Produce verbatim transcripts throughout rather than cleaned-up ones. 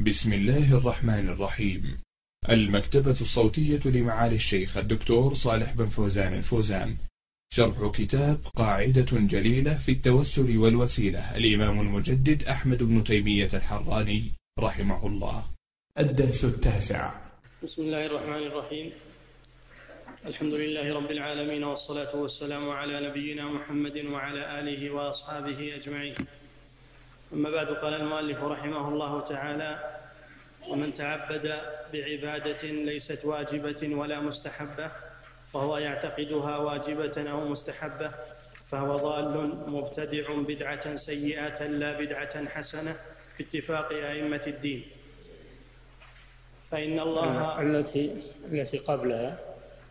بسم الله الرحمن الرحيم. المكتبة الصوتية لمعالي الشيخ الدكتور صالح بن فوزان الفوزان، شرح كتاب قاعدة جليلة في التوسل والوسيلة، الإمام المجدد أحمد بن تيمية الحراني رحمه الله. الدرس التاسع. بسم الله الرحمن الرحيم. الحمد لله رب العالمين، والصلاة والسلام على نبينا محمد وعلى آله وأصحابه أجمعين. أما بعد، قال المؤلف رحمه الله تعالى: ومن تعبد بعبادة ليست واجبة ولا مستحبة وهو يعتقدها واجبة أو مستحبة فهو ضال مبتدع بدعة سيئة لا بدعة حسنة باتفاق أئمة الدين. فإن الله التي التي قبلها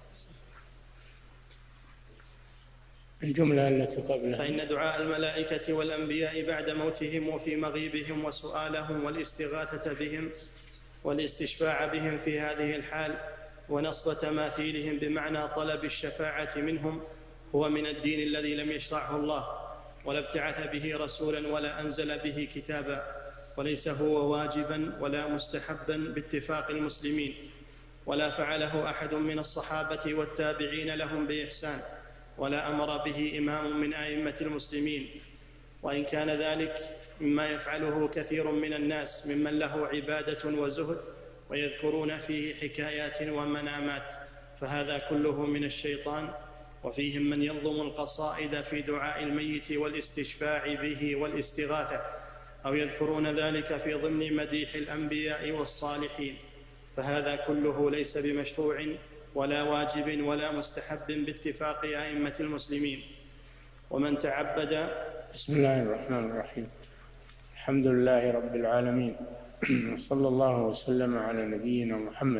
الجملة التي قبلها فإن دعاء الملائكة والأنبياء بعد موتهم وفي مغيبهم وسؤالهم والاستغاثة بهم والاستشفاع بهم في هذه الحال ونصب تماثيلهم بمعنى طلب الشفاعة منهم هو من الدين الذي لم يشرعه الله ولا ابتعث به رسولا ولا أنزل به كتابا، وليس هو واجبا ولا مستحبا باتفاق المسلمين، ولا فعله أحد من الصحابة والتابعين لهم بإحسان، ولا أمر به إمام من أئمة المسلمين، وإن كان ذلك مما يفعله كثير من الناس ممن له عبادة وزهد ويذكرون فيه حكايات ومنامات، فهذا كله من الشيطان. وفيهم من ينظم القصائد في دعاء الميت والاستشفاع به والاستغاثة، أو يذكرون ذلك في ضمن مديح الأنبياء والصالحين، فهذا كله ليس بمشروع ولا واجب ولا مستحب باتفاق أئمة المسلمين. ومن تعبد بسم الله الرحمن الرحيم. الحمد لله رب العالمين، صلى الله وسلم على نبينا محمد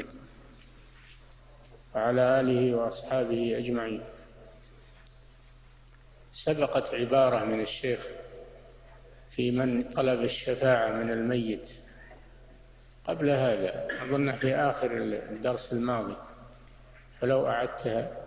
وعلى آله وأصحابه أجمعين. سبقت عبارة من الشيخ في من طلب الشفاعة من الميت قبل هذا، أظن في آخر الدرس الماضي، فلو أعدتها.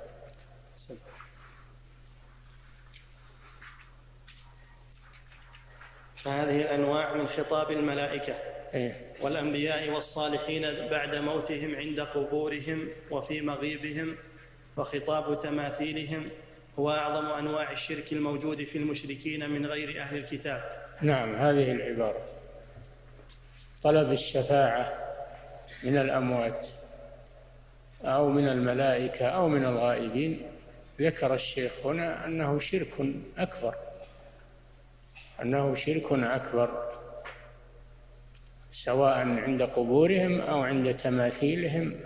فهذه الأنواع من خطاب الملائكة إيه؟ والأنبياء والصالحين بعد موتهم عند قبورهم وفي مغيبهم، وخطاب تماثيلهم هو أعظم أنواع الشرك الموجود في المشركين من غير أهل الكتاب. نعم، هذه العبارة طلب الشفاعة من الأموات أو من الملائكة أو من الغائبين، ذكر الشيخ هنا أنه شرك أكبر، أنه شرك أكبر، سواء عند قبورهم أو عند تماثيلهم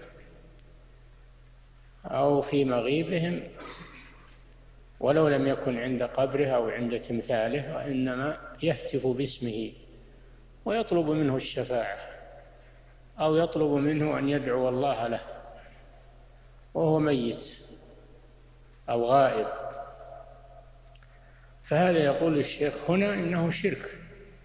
أو في مغيبهم، ولو لم يكن عند قبره أو عند تمثاله، وإنما يهتف باسمه ويطلب منه الشفاعة أو يطلب منه أن يدعو الله له وهو ميت أو غائب. فهذا يقول الشيخ هنا إنه شرك،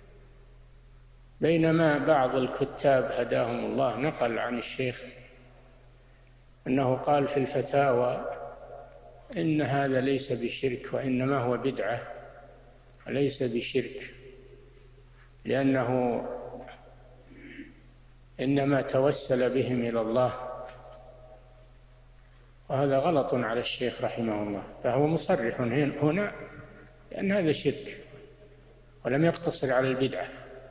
بينما بعض الكتاب هداهم الله نقل عن الشيخ أنه قال في الفتاوى إن هذا ليس بشرك وإنما هو بدعة وليس بشرك، لأنه إنما توسل بهم إلى الله، وهذا غلط على الشيخ رحمه الله. فهو مصرح هنا لأن هذا شرك ولم يقتصر على البدعة،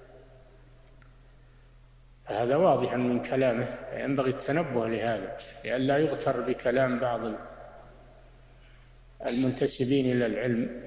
فهذا واضح من كلامه، ينبغي التنبه لهذا لئلا يغتر بكلام بعض المنتسبين إلى العلم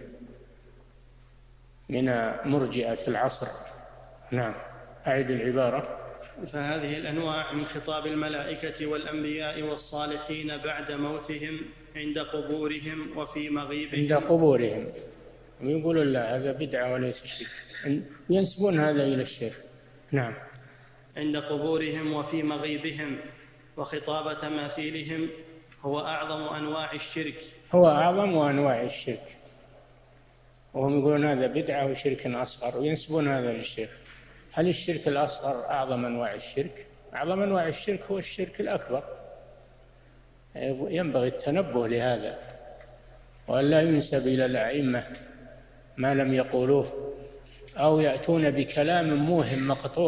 من مرجئة العصر. نعم، أعد العبارة. فهذه الأنواع من خطاب الملائكة والأنبياء والصالحين بعد موتهم عند قبورهم وفي مغيبهم. عند قبورهم ويقولون لا، هذا بدعة وليس شرك، ينسبون هذا إلى الشيخ. نعم. عند قبورهم وفي مغيبهم، وخطاب تماثيلهم هو أعظم أنواع الشرك هو أعظم أنواع الشرك وهم يقولون هذا بدعة وشرك أصغر وينسبون هذا للشيخ. هل الشرك الأصغر أعظم أنواع الشرك؟ أعظم أنواع الشرك هو الشرك الأكبر، ينبغي التنبه لهذا وأن لا ينسب إلى الأئمة ما لم يقولوه، أو يأتون بكلام موهم مقطوع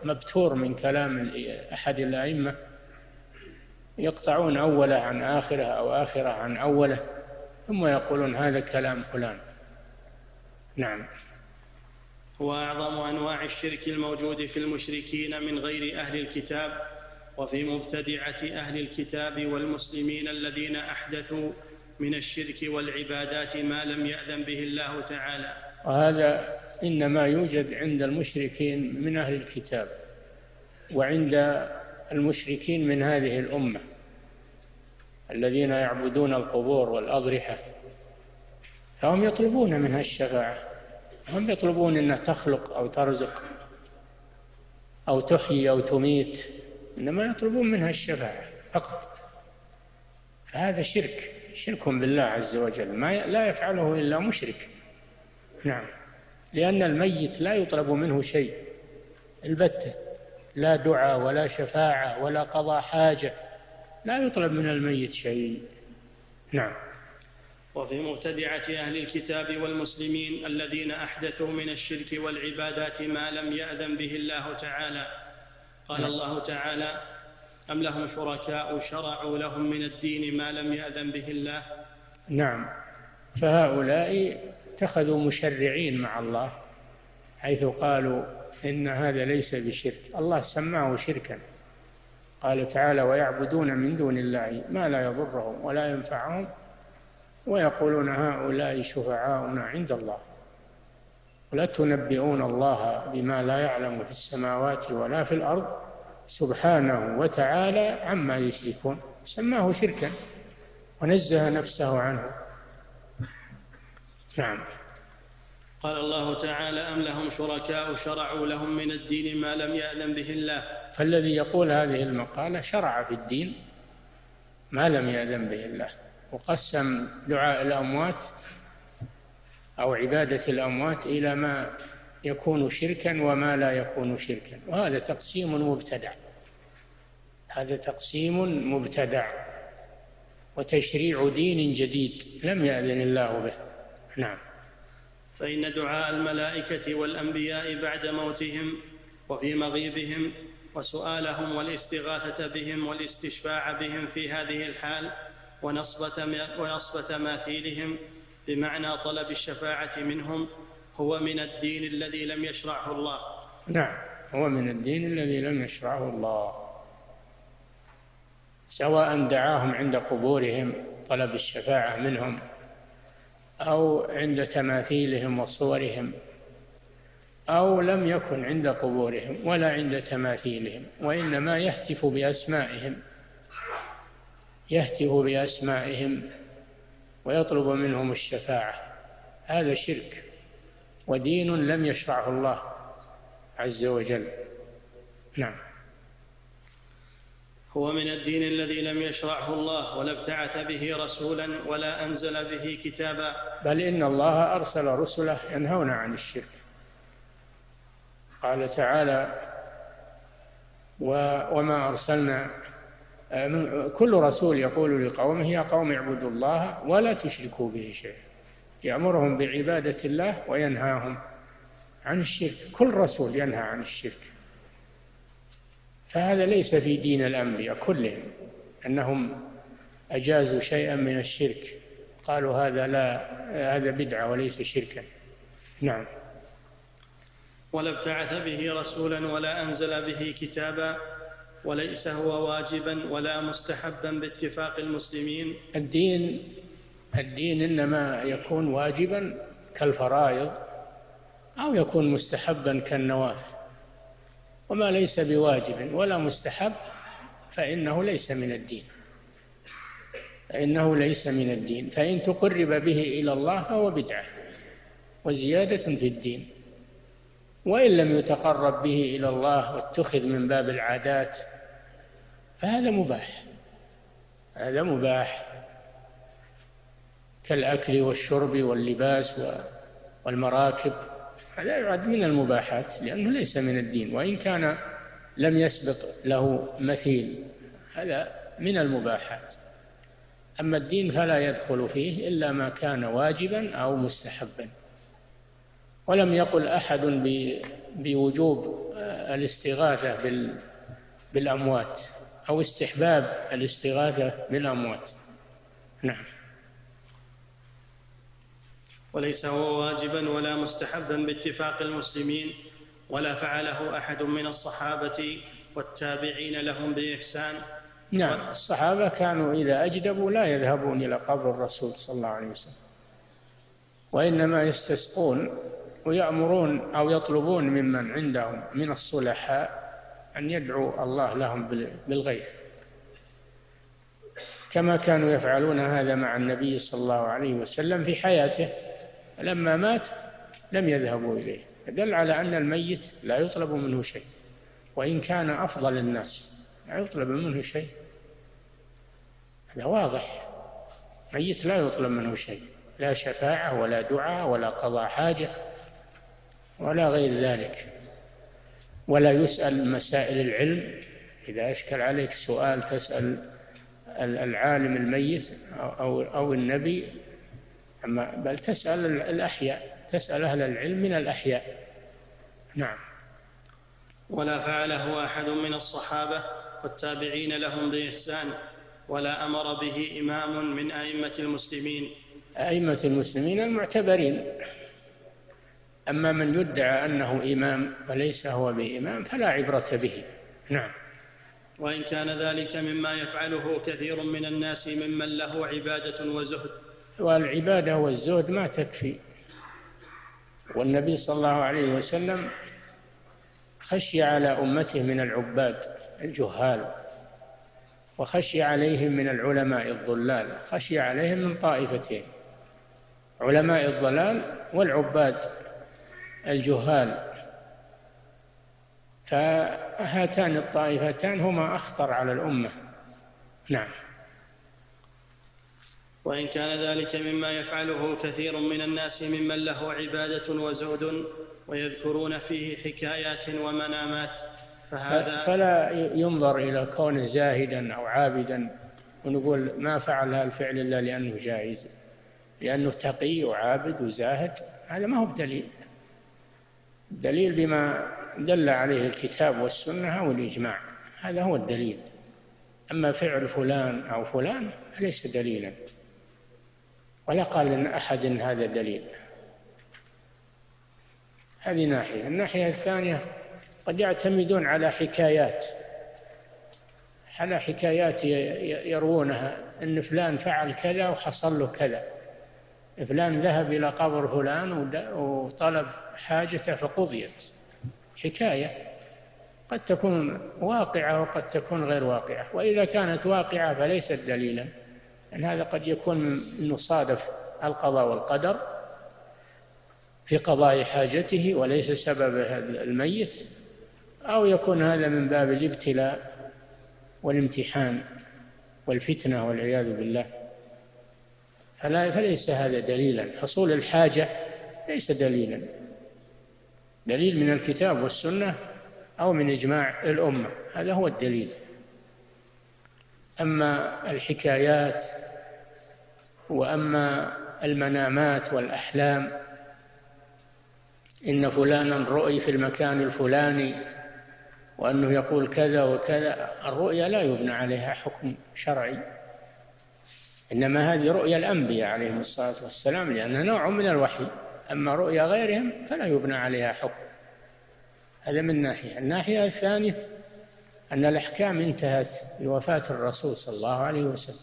مبتور من كلام أحد الأئمة، يقطعون أوله عن آخره أو آخره عن أوله ثم يقولون هذا كلام فلان. نعم. هو أعظم أنواع الشرك الموجود في المشركين من غير أهل الكتاب وفي مبتدعة أهل الكتاب والمسلمين الذين أحدثوا من الشرك والعبادات ما لم يأذن به الله تعالى. وهذا إنما يوجد عند المشركين من أهل الكتاب وعند المشركين من هذه الأمة الذين يعبدون القبور والأضرحة، فهم يطلبون منها الشفاعة، هم يطلبون أنها تخلق أو ترزق أو تحيي أو تميت، إنما يطلبون منها الشفاعة فقط. فهذا شرك، شرك بالله عز وجل، ما لا يفعله إلا مشرك. نعم. لأن الميت لا يطلب منه شيء البتة، لا دعاء ولا شفاعة ولا قضاء حاجة، لا يطلب من الميت شيء. نعم. وفي مبتدعة أهل الكتاب والمسلمين الذين أحدثوا من الشرك والعبادات ما لم يأذن به الله تعالى. قال نعم. الله تعالى: أم لهم شركاء شرعوا لهم من الدين ما لم يأذن به الله. نعم. فهؤلاء اتخذوا مشرعين مع الله، حيث قالوا إن هذا ليس بشرك، الله سماه شركا. قال تعالى: ويعبدون من دون الله ما لا يضرهم ولا ينفعهم ويقولون هؤلاء شفعاؤنا عند الله ولا تنبئون الله بما لا يعلم في السماوات ولا في الأرض سبحانه وتعالى عما يشركون. سماه شركا ونزه نفسه عنه. نعم. قال الله تعالى: أم لهم شركاء شرعوا لهم من الدين ما لم يأذن به الله. فالذي يقول هذه المقالة شرع في الدين ما لم يأذن به الله، وقسم دعاء الأموات أو عبادة الأموات إلى ما يكون شركا وما لا يكون شركا، وهذا تقسيم مبتدع، هذا تقسيم مبتدع وتشريع دين جديد لم يأذن الله به. نعم. فإن دعاء الملائكة والأنبياء بعد موتهم وفي مغيبهم وسؤالهم والاستغاثة بهم والاستشفاع بهم في هذه الحال ونصب تماثيلهم بمعنى طلب الشفاعة منهم هو من الدين الذي لم يشرعه الله. نعم، هو من الدين الذي لم يشرعه الله، سواء دعاهم عند قبورهم طلب الشفاعة منهم أو عند تماثيلهم وصورهم، أو لم يكن عند قبورهم ولا عند تماثيلهم، وإنما يهتف بأسمائهم يهتف بأسمائهم ويطلب منهم الشفاعة، هذا شرك ودين لم يشرعه الله عز وجل. نعم. هو من الدين الذي لم يشرعه الله ولا ابتعث به رسولا ولا أنزل به كتابا، بل إن الله أرسل رسله ينهون عن الشرك. قال تعالى: وما أرسلنا كل رسول يقول لقومه يا قوم اعبدوا الله ولا تشركوا به شيئا، يأمرهم بعبادة الله وينهاهم عن الشرك، كل رسول ينهى عن الشرك. فهذا ليس في دين الأنبياء كلهم أنهم أجازوا شيئا من الشرك، قالوا هذا لا هذا بدعة وليس شركا. نعم. ولا ابتعث به رسولا ولا أنزل به كتابا وليس هو واجبا ولا مستحبا باتفاق المسلمين. الدين الدين إنما يكون واجبا كالفرائض أو يكون مستحبا كالنوافل، وما ليس بواجب ولا مستحب فإنه ليس من الدين فإنه ليس من الدين فإن تقرب به إلى الله فهو بدعة وزيادة في الدين، وإن لم يتقرب به إلى الله واتخذ من باب العادات فهذا مباح هذا مباح كالأكل والشرب واللباس والمراكب، هذا يعد من المباحات لأنه ليس من الدين، وإن كان لم يسبق له مثيل هذا من المباحات. أما الدين فلا يدخل فيه إلا ما كان واجبا أو مستحبا. ولم يقل أحد بوجوب الاستغاثة بالأموات أو استحباب الاستغاثة بالأموات. نعم. وليس هو واجبا ولا مستحبا باتفاق المسلمين، ولا فعله أحد من الصحابة والتابعين لهم بإحسان. نعم، الصحابة كانوا إذا أجدبوا لا يذهبون إلى قبر الرسول صلى الله عليه وسلم، وإنما يستسقون ويأمرون أو يطلبون ممن عندهم من الصلحاء أن يدعو الله لهم بالغيث، كما كانوا يفعلون هذا مع النبي صلى الله عليه وسلم في حياته. لما مات لم يذهبوا إليه، دل على أن الميت لا يطلب منه شيء، وإن كان أفضل الناس لا يطلب منه شيء، هذا واضح. ميت لا يطلب منه شيء، لا شفاعة ولا دعاء ولا قضاء حاجة ولا غير ذلك، ولا يسأل مسائل العلم. إذا أشكل عليك سؤال تسأل العالم الميت أو أو النبي، أما بل تسأل الأحياء، تسأل أهل العلم من الأحياء. نعم. ولا فعله أحد من الصحابة والتابعين لهم بإحسان، ولا أمر به إمام من أئمة المسلمين. أئمة المسلمين المعتبرين، أما من يدعى أنه إمام وليس هو بإمام فلا عبرة به. نعم. وإن كان ذلك مما يفعله كثير من الناس ممن له عبادة وزهد. والعبادة والزهد ما تكفي، والنبي صلى الله عليه وسلم خشي على أمته من العباد الجهال، وخشي عليهم من العلماء الضلال، خشي عليهم من طائفتين: علماء الضلال والعباد الجهال. فهاتان الطائفتان هما أخطر على الأمة. نعم. وإن كان ذلك مما يفعله كثير من الناس ممن له عبادة وزهد ويذكرون فيه حكايات ومنامات، فهذا فلا ينظر إلى كونه زاهدا أو عابدا ونقول ما فعل هذا الفعل إلا لأنه جائز، لأنه تقي وعابد وزاهد، هذا ما هو بدليل. الدليل بما دل عليه الكتاب والسنة والإجماع، هذا هو الدليل. أما فعل فلان أو فلان ليس دليلا، ولا قال إن أحد هذا دليل. هذه ناحية. الناحية الثانية قد يعتمدون على حكايات، على حكايات يروونها أن فلان فعل كذا وحصل له كذا، فلان ذهب إلى قبر فلان وطلب حاجته فقضيت. حكاية قد تكون واقعة وقد تكون غير واقعة، وإذا كانت واقعة فليست دليلا، أن هذا قد يكون أنه صادف القضاء والقدر في قضاء حاجته وليس سبب الميت، أو يكون هذا من باب الابتلاء والامتحان والفتنة والعياذ بالله، فلا فليس هذا دليلا. حصول الحاجة ليس دليلا، دليل من الكتاب والسنة أو من إجماع الأمة، هذا هو الدليل. أما الحكايات وأما المنامات والأحلام، إن فلانا رؤي في المكان الفلاني وأنه يقول كذا وكذا، الرؤيا لا يبنى عليها حكم شرعي، إنما هذه رؤيا الأنبياء عليهم الصلاة والسلام، لأنها نوع من الوحي. أما رؤيا غيرهم فلا يبنى عليها حكم. هذا من ناحية. الناحية الثانية أن الأحكام انتهت بوفاة الرسول صلى الله عليه وسلم،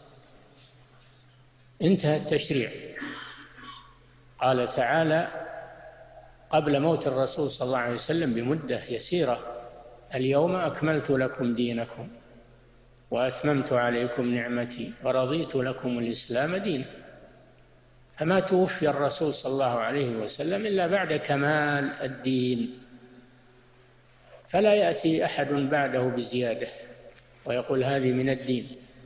انتهى التشريع. قال تعالى قبل موت الرسول صلى الله عليه وسلم بمدة يسيرة: اليوم أكملت لكم دينكم وأتممت عليكم نعمتي ورضيت لكم الإسلام دينا. فما توفي الرسول صلى الله عليه وسلم إلا بعد كمال الدين، فلا يأتي أحد بعده بزيادة ويقول هذه من الدين،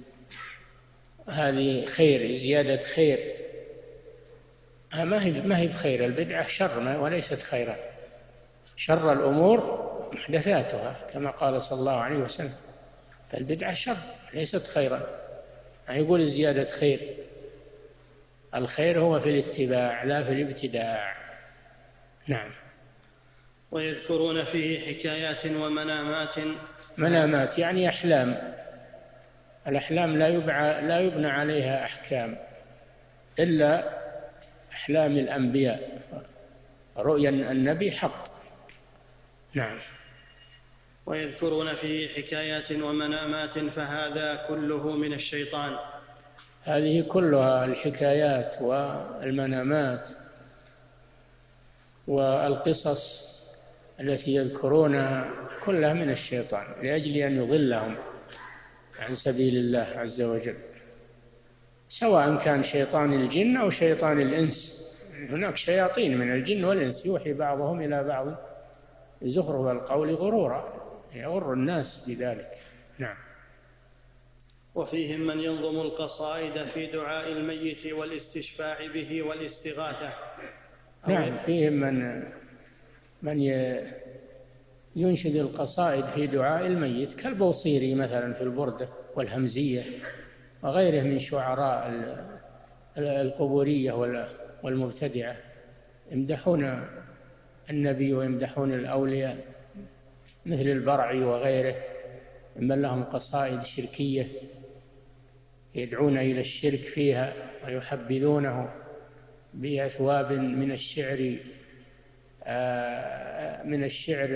هذه خير، زيادة خير. ما هي ما هي بخير، البدعة شر وليست خيرا. شر الأمور محدثاتها كما قال صلى الله عليه وسلم، فالبدعة شر ليست خيرا. يعني يقول زيادة خير، الخير هو في الاتباع لا في الابتداع. نعم. ويذكرون فيه حكايات ومنامات. منامات يعني أحلام. الأحلام لا يبنى لا يبنى عليها أحكام إلا أحلام الأنبياء. رؤيا النبي حق. نعم. ويذكرون فيه حكايات ومنامات فهذا كله من الشيطان. هذه كلها الحكايات والمنامات والقصص التي يذكرونها كلها من الشيطان لأجل أن يضلهم عن سبيل الله عز وجل، سواء كان شيطان الجن أو شيطان الإنس. هناك شياطين من الجن والإنس يوحي بعضهم إلى بعض زخرف القول غرورا، يغر الناس بذلك. نعم. وفيهم من ينظم القصائد في دعاء الميت والاستشفاع به والاستغاثة. نعم، فيهم من من ينشد القصائد في دعاء الميت كالبوصيري مثلا في البردة والهمزية وغيره من شعراء القبورية والمبتدعة، يمدحون النبي ويمدحون الأولياء مثل البرعي وغيره، من لهم قصائد شركية يدعون إلى الشرك فيها ويحبذونه بأثواب من الشعر من الشعر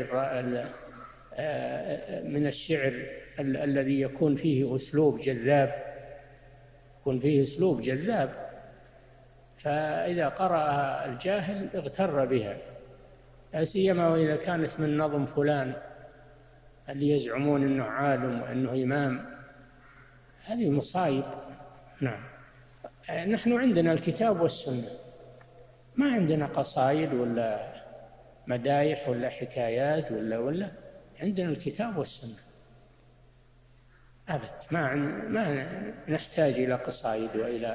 من الشعر الذي يكون فيه أسلوب جذاب يكون فيه أسلوب جذاب فإذا قرأها الجاهل اغتر بها، لا سيما وإذا كانت من نظم فلان اللي يزعمون أنه عالم وأنه إمام. هذه مصايب. نعم. نحن عندنا الكتاب والسنة، ما عندنا قصائد ولا مدايح ولا حكايات ولا ولا عندنا الكتاب والسنة أبد. ما ما نحتاج إلى قصائد وإلى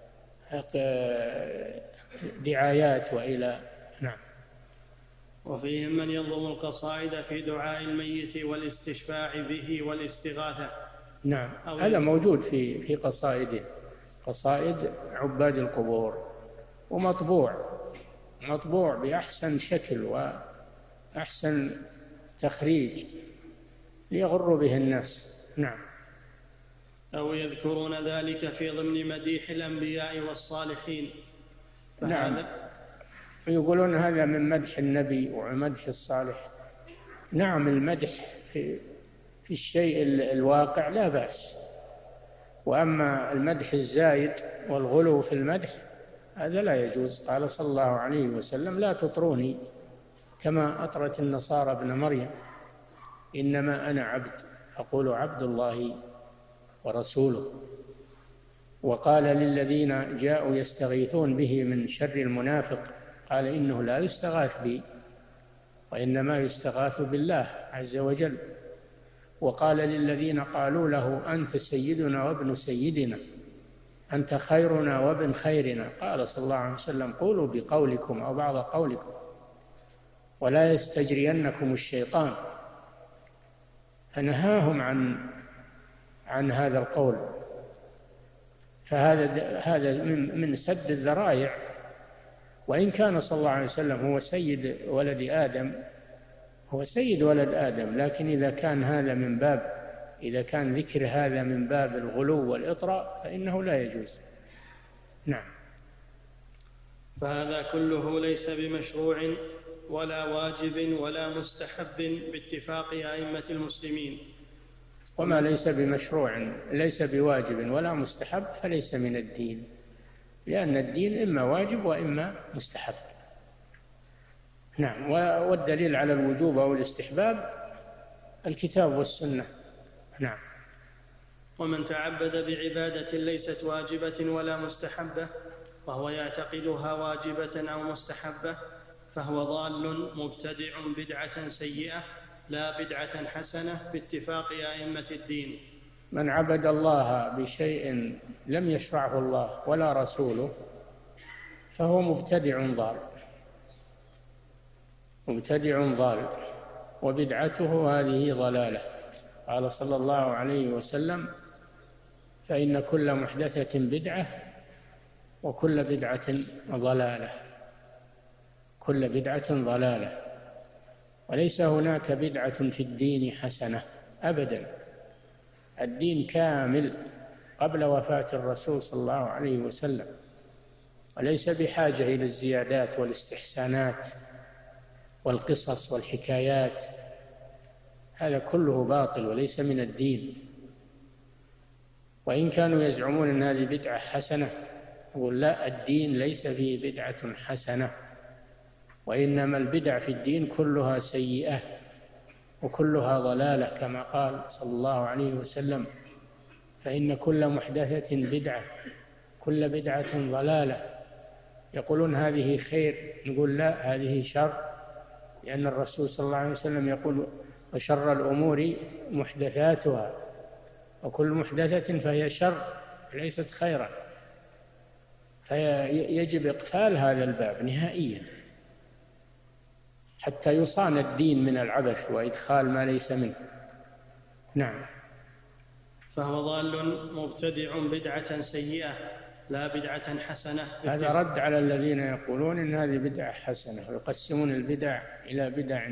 دعايات وإلى. نعم. وفيهم من ينظم القصائد في دعاء الميت والاستشفاع به والاستغاثة. نعم، هذا موجود في في قصائد قصائد عباد القبور، ومطبوع مطبوع بأحسن شكل وأحسن تخريج ليغروا به الناس. نعم. أو يذكرون ذلك في ضمن مديح الأنبياء والصالحين. نعم، يقولون هذا من مدح النبي ومدح الصالح. نعم، المدح في في الشيء الواقع لا بأس، وأما المدح الزايد والغلو في المدح هذا لا يجوز. قال صلى الله عليه وسلم: لا تطروني كما أطرت النصارى ابن مريم، إنما أنا عبد أقول عبد الله ورسوله. وقال للذين جاءوا يستغيثون به من شر المنافق قال: إنه لا يستغاث بي وإنما يستغاث بالله عز وجل. وقال للذين قالوا له: أنت سيدنا وابن سيدنا، أنت خيرنا وابن خيرنا، قال صلى الله عليه وسلم: قولوا بقولكم أو بعض قولكم ولا يستجرينكم الشيطان. فنهاهم عن عن هذا القول. فهذا هذا من سد الذرائع. وإن كان صلى الله عليه وسلم هو سيد ولد آدم هو سيد ولد آدم، لكن إذا كان هذا من باب إذا كان ذكر هذا من باب الغلو والإطراء فإنه لا يجوز. نعم. فهذا كله ليس بمشروع ولا واجب ولا مستحب باتفاق أئمة المسلمين. وما ليس بمشروع ليس بواجب ولا مستحب فليس من الدين، لأن الدين إما واجب وإما مستحب. نعم. والدليل على الوجوب أو الاستحباب الكتاب والسنة. نعم. ومن تعبد بعبادة ليست واجبة ولا مستحبة وهو يعتقدها واجبة أو مستحبة فهو ضال مبتدع بدعة سيئة لا بدعة حسنة باتفاق أئمة الدين. من عبد الله بشيء لم يشرعه الله ولا رسوله فهو مبتدع ضال مبتدع ضال وبدعته هذه ضلالة. قال صلى الله عليه وسلم: فإن كل محدثة بدعة وكل بدعة ضلالة. كل بدعة ضلالة. وليس هناك بدعة في الدين حسنة أبدا، الدين كامل قبل وفاة الرسول صلى الله عليه وسلم، وليس بحاجة إلى الزيادات والاستحسانات والقصص والحكايات، هذا كله باطل وليس من الدين. وإن كانوا يزعمون أن هذه بدعة حسنة، يقول لا، الدين ليس فيه بدعة حسنة، وإنما البدع في الدين كلها سيئة وكلها ضلالة، كما قال صلى الله عليه وسلم: فإن كل محدثة بدعة كل بدعة ضلالة. يقولون هذه خير، نقول لا، هذه شر، لأن الرسول صلى الله عليه وسلم يقول: وشر الأمور محدثاتها وكل محدثة فهي شر ليست خيرا. فيجب إقفال هذا الباب نهائيا حتى يصان الدين من العبث وإدخال ما ليس منه. نعم. فهو ضال مبتدع بدعة سيئة لا بدعة حسنة. هذا رد على الذين يقولون إن هذه بدعة حسنة، ويقسمون البدع إلى بدع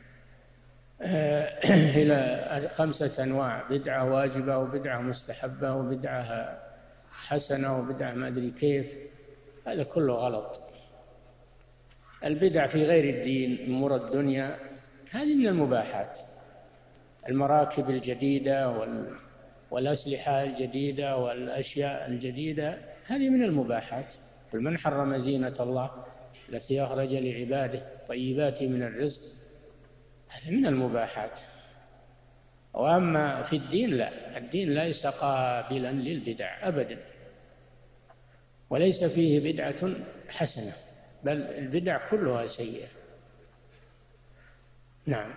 إلى خمسة أنواع: بدعة واجبة وبدعة مستحبة وبدعة حسنة وبدعة ما أدري كيف. هذا كله غلط. البدع في غير الدين، أمور الدنيا، هذه من المباحات. المراكب الجديدة والأسلحة الجديدة والأشياء الجديدة هذه من المباحات. قل من حرم زينة الله التي أخرج لعباده طيبات من الرزق، هذا من المباحات. وأما في الدين لا، الدين ليس قابلا للبدع أبدا، وليس فيه بدعة حسنة، بل البدع كلها سيئة. نعم.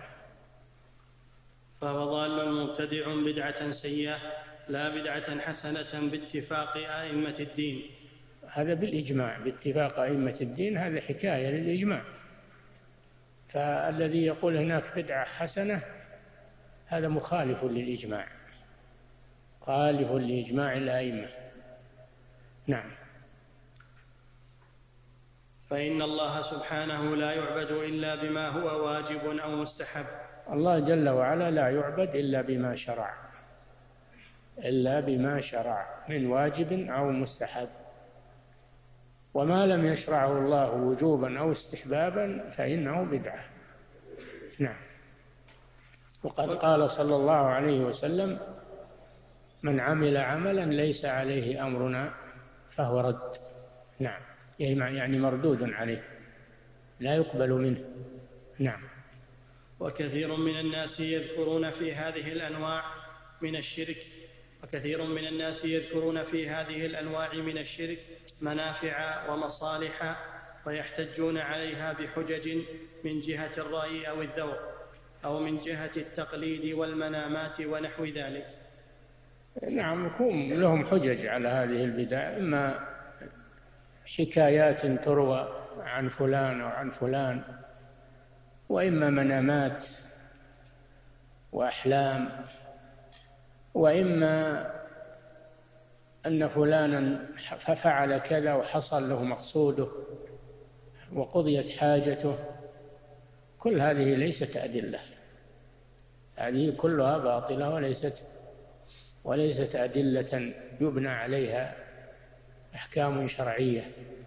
فهو ضال مبتدع بدعة سيئة لا بدعة حسنة باتفاق أئمة الدين. هذا بالإجماع، باتفاق أئمة الدين، هذا حكاية للإجماع. فالذي يقول هناك بدعة حسنة هذا مخالف للإجماع، مخالف لإجماع الأئمة. نعم. فإن الله سبحانه لا يعبد إلا بما هو واجب أو مستحب. الله جل وعلا لا يعبد إلا بما شرع، إلا بما شرع من واجب أو مستحب، وما لم يشرعه الله وجوبا أو استحبابا فإنه بدعة. نعم. وقد قال صلى الله عليه وسلم: من عمل عملا ليس عليه أمرنا فهو رد. نعم، يعني مردود عليه، لا يقبل منه. نعم. وكثير من الناس يذكرون في هذه الأنواع من الشرك وكثير من الناس يذكرون في هذه الأنواع من الشرك منافع ومصالح، ويحتجون عليها بحجج من جهة الرأي أو الذوق أو من جهة التقليد والمنامات ونحو ذلك. نعم، يكون لهم حجج على هذه البدع، إما حكايات تروى عن فلان أو عن فلان، وإما منامات وأحلام، وإما أن فلانا ففعل كذا وحصل له مقصوده وقضيت حاجته. كل هذه ليست أدلة، هذه كلها باطلة وليست وليست أدلة يبنى عليها أحكام شرعية.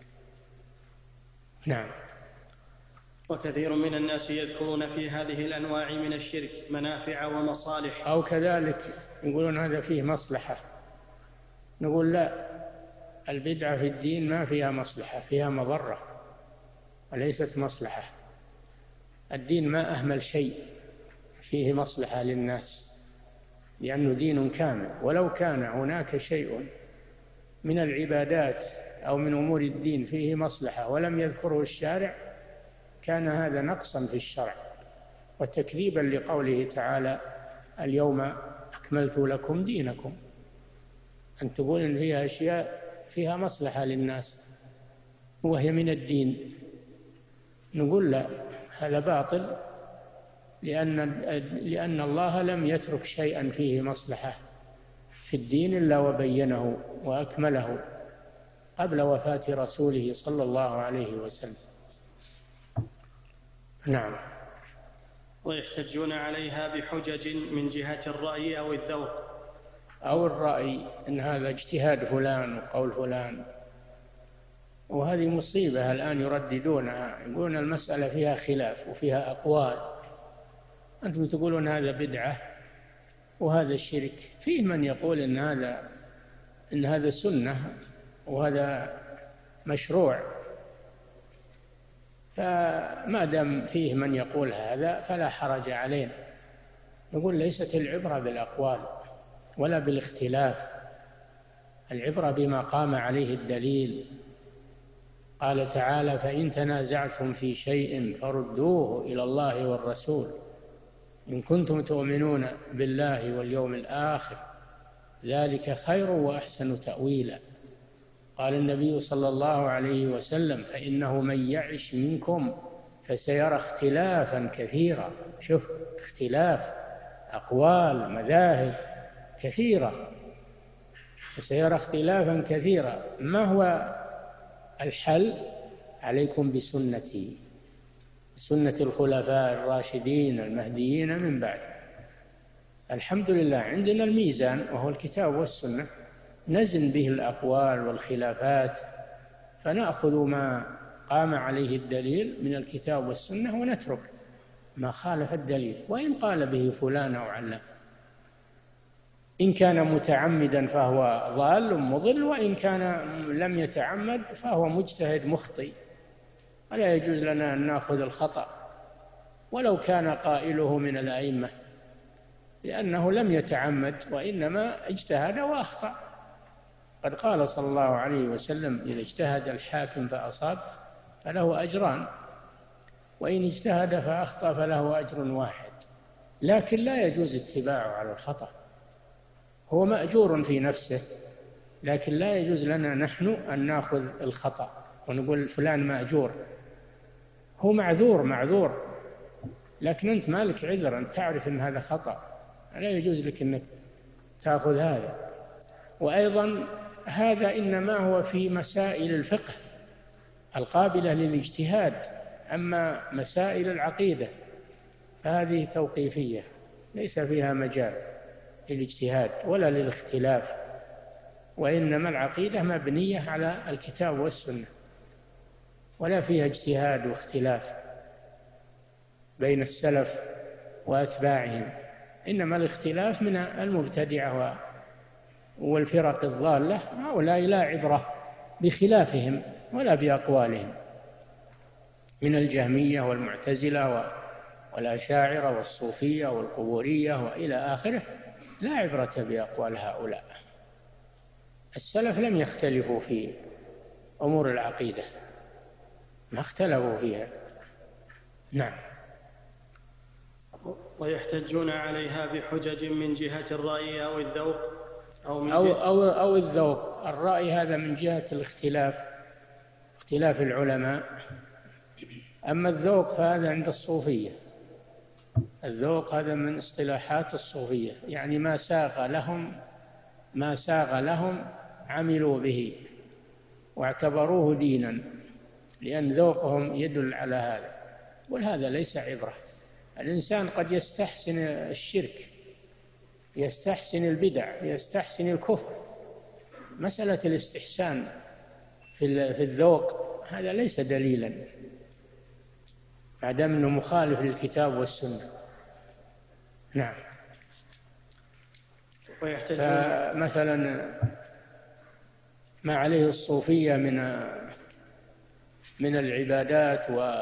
نعم. وكثير من الناس يذكرون في هذه الأنواع من الشرك منافع ومصالح. أو كذلك يقولون هذا فيه مصلحة، نقول لا، البدعة في الدين ما فيها مصلحة، فيها مضرة وليست مصلحة. الدين ما أهمل شيء فيه مصلحة للناس، لأنه دين كامل. ولو كان هناك شيء من العبادات أو من أمور الدين فيه مصلحة ولم يذكره الشارع كان هذا نقصا في الشرع وتكذيبا لقوله تعالى: اليوم أكملت لكم دينكم. أن تقول إن فيها أشياء فيها مصلحة للناس وهي من الدين، نقول لا، هذا باطل، لأن لأن الله لم يترك شيئا فيه مصلحة في الدين إلا وبينه وأكمله قبل وفاة رسوله صلى الله عليه وسلم. نعم. ويحتجون عليها بحجج من جهة الرأي أو الذوق. أو الرأي إن هذا اجتهاد فلان وقول فلان، وهذه مصيبة الآن يرددونها، يقولون المسألة فيها خلاف وفيها أقوال، أنتم تقولون هذا بدعة وهذا الشرك. فيه من يقول إن هذا إن هذا سنة وهذا مشروع، فما دام فيه من يقول هذا فلا حرج علينا. نقول ليست العبرة بالأقوال ولا بالاختلاف، العبرة بما قام عليه الدليل. قال تعالى: فإن تنازعتم في شيء فردوه إلى الله والرسول إن كنتم تؤمنون بالله واليوم الآخر ذلك خير وأحسن تأويلا. قال النبي صلى الله عليه وسلم: فإنه من يعش منكم فسيرى اختلافا كثيرا. شوف، اختلاف أقوال مذاهب كثيرة، فسيرى اختلافا كثيرا. ما هو الحل؟ عليكم بسنتي، سنة الخلفاء الراشدين المهديين من بعد. الحمد لله عندنا الميزان وهو الكتاب والسنة، نزن به الأقوال والخلافات، فنأخذ ما قام عليه الدليل من الكتاب والسنة ونترك ما خالف الدليل، وإن قال به فلان أو علان. إن كان متعمدا فهو ضال مضل، وإن كان لم يتعمد فهو مجتهد مخطئ، ولا يجوز لنا أن نأخذ الخطأ ولو كان قائله من الأئمة، لأنه لم يتعمد وإنما اجتهد وأخطأ. قد قال صلى الله عليه وسلم: إذا اجتهد الحاكم فأصاب فله أجران، وإن اجتهد فأخطأ فله أجر واحد. لكن لا يجوز اتباعه على الخطأ، هو مأجور في نفسه، لكن لا يجوز لنا نحن أن نأخذ الخطأ ونقول فلان مأجور. هو معذور معذور، لكن أنت مالك عذر أن تعرف أن هذا خطأ، لا يجوز لك أنك تأخذ هذا. وأيضا هذا إنما هو في مسائل الفقه القابلة للاجتهاد، أما مسائل العقيدة فهذه توقيفية ليس فيها مجال للاجتهاد ولا للاختلاف، وإنما العقيدة مبنية على الكتاب والسنة، ولا فيها اجتهاد واختلاف بين السلف وأتباعهم، إنما الاختلاف من المبتدعة والفرق الضالة، هؤلاء لا عبرة بخلافهم ولا بأقوالهم، من الجهمية والمعتزلة والأشاعرة والصوفية والقبورية وإلى آخره، لا عبرة بأقوال هؤلاء. السلف لم يختلفوا في أمور العقيدة، ما اختلفوا فيها. نعم. ويحتجون عليها بحجج من جهة الرأي أو الذوق أو من أو, جهة أو, أو الذوق. الرأي هذا من جهة الاختلاف، اختلاف العلماء. أما الذوق فهذا عند الصوفية. الذوق هذا من اصطلاحات الصوفية، يعني ما ساغ لهم ما ساغ لهم عملوا به واعتبروه دينا، لأن ذوقهم يدل على هذا. ولهذا ليس عبرة. الإنسان قد يستحسن الشرك، يستحسن البدع، يستحسن الكفر. مسألة الاستحسان في الذوق هذا ليس دليلا ما دام أنه مخالف للكتاب والسنة. نعم. فمثلا ما عليه الصوفية من من العبادات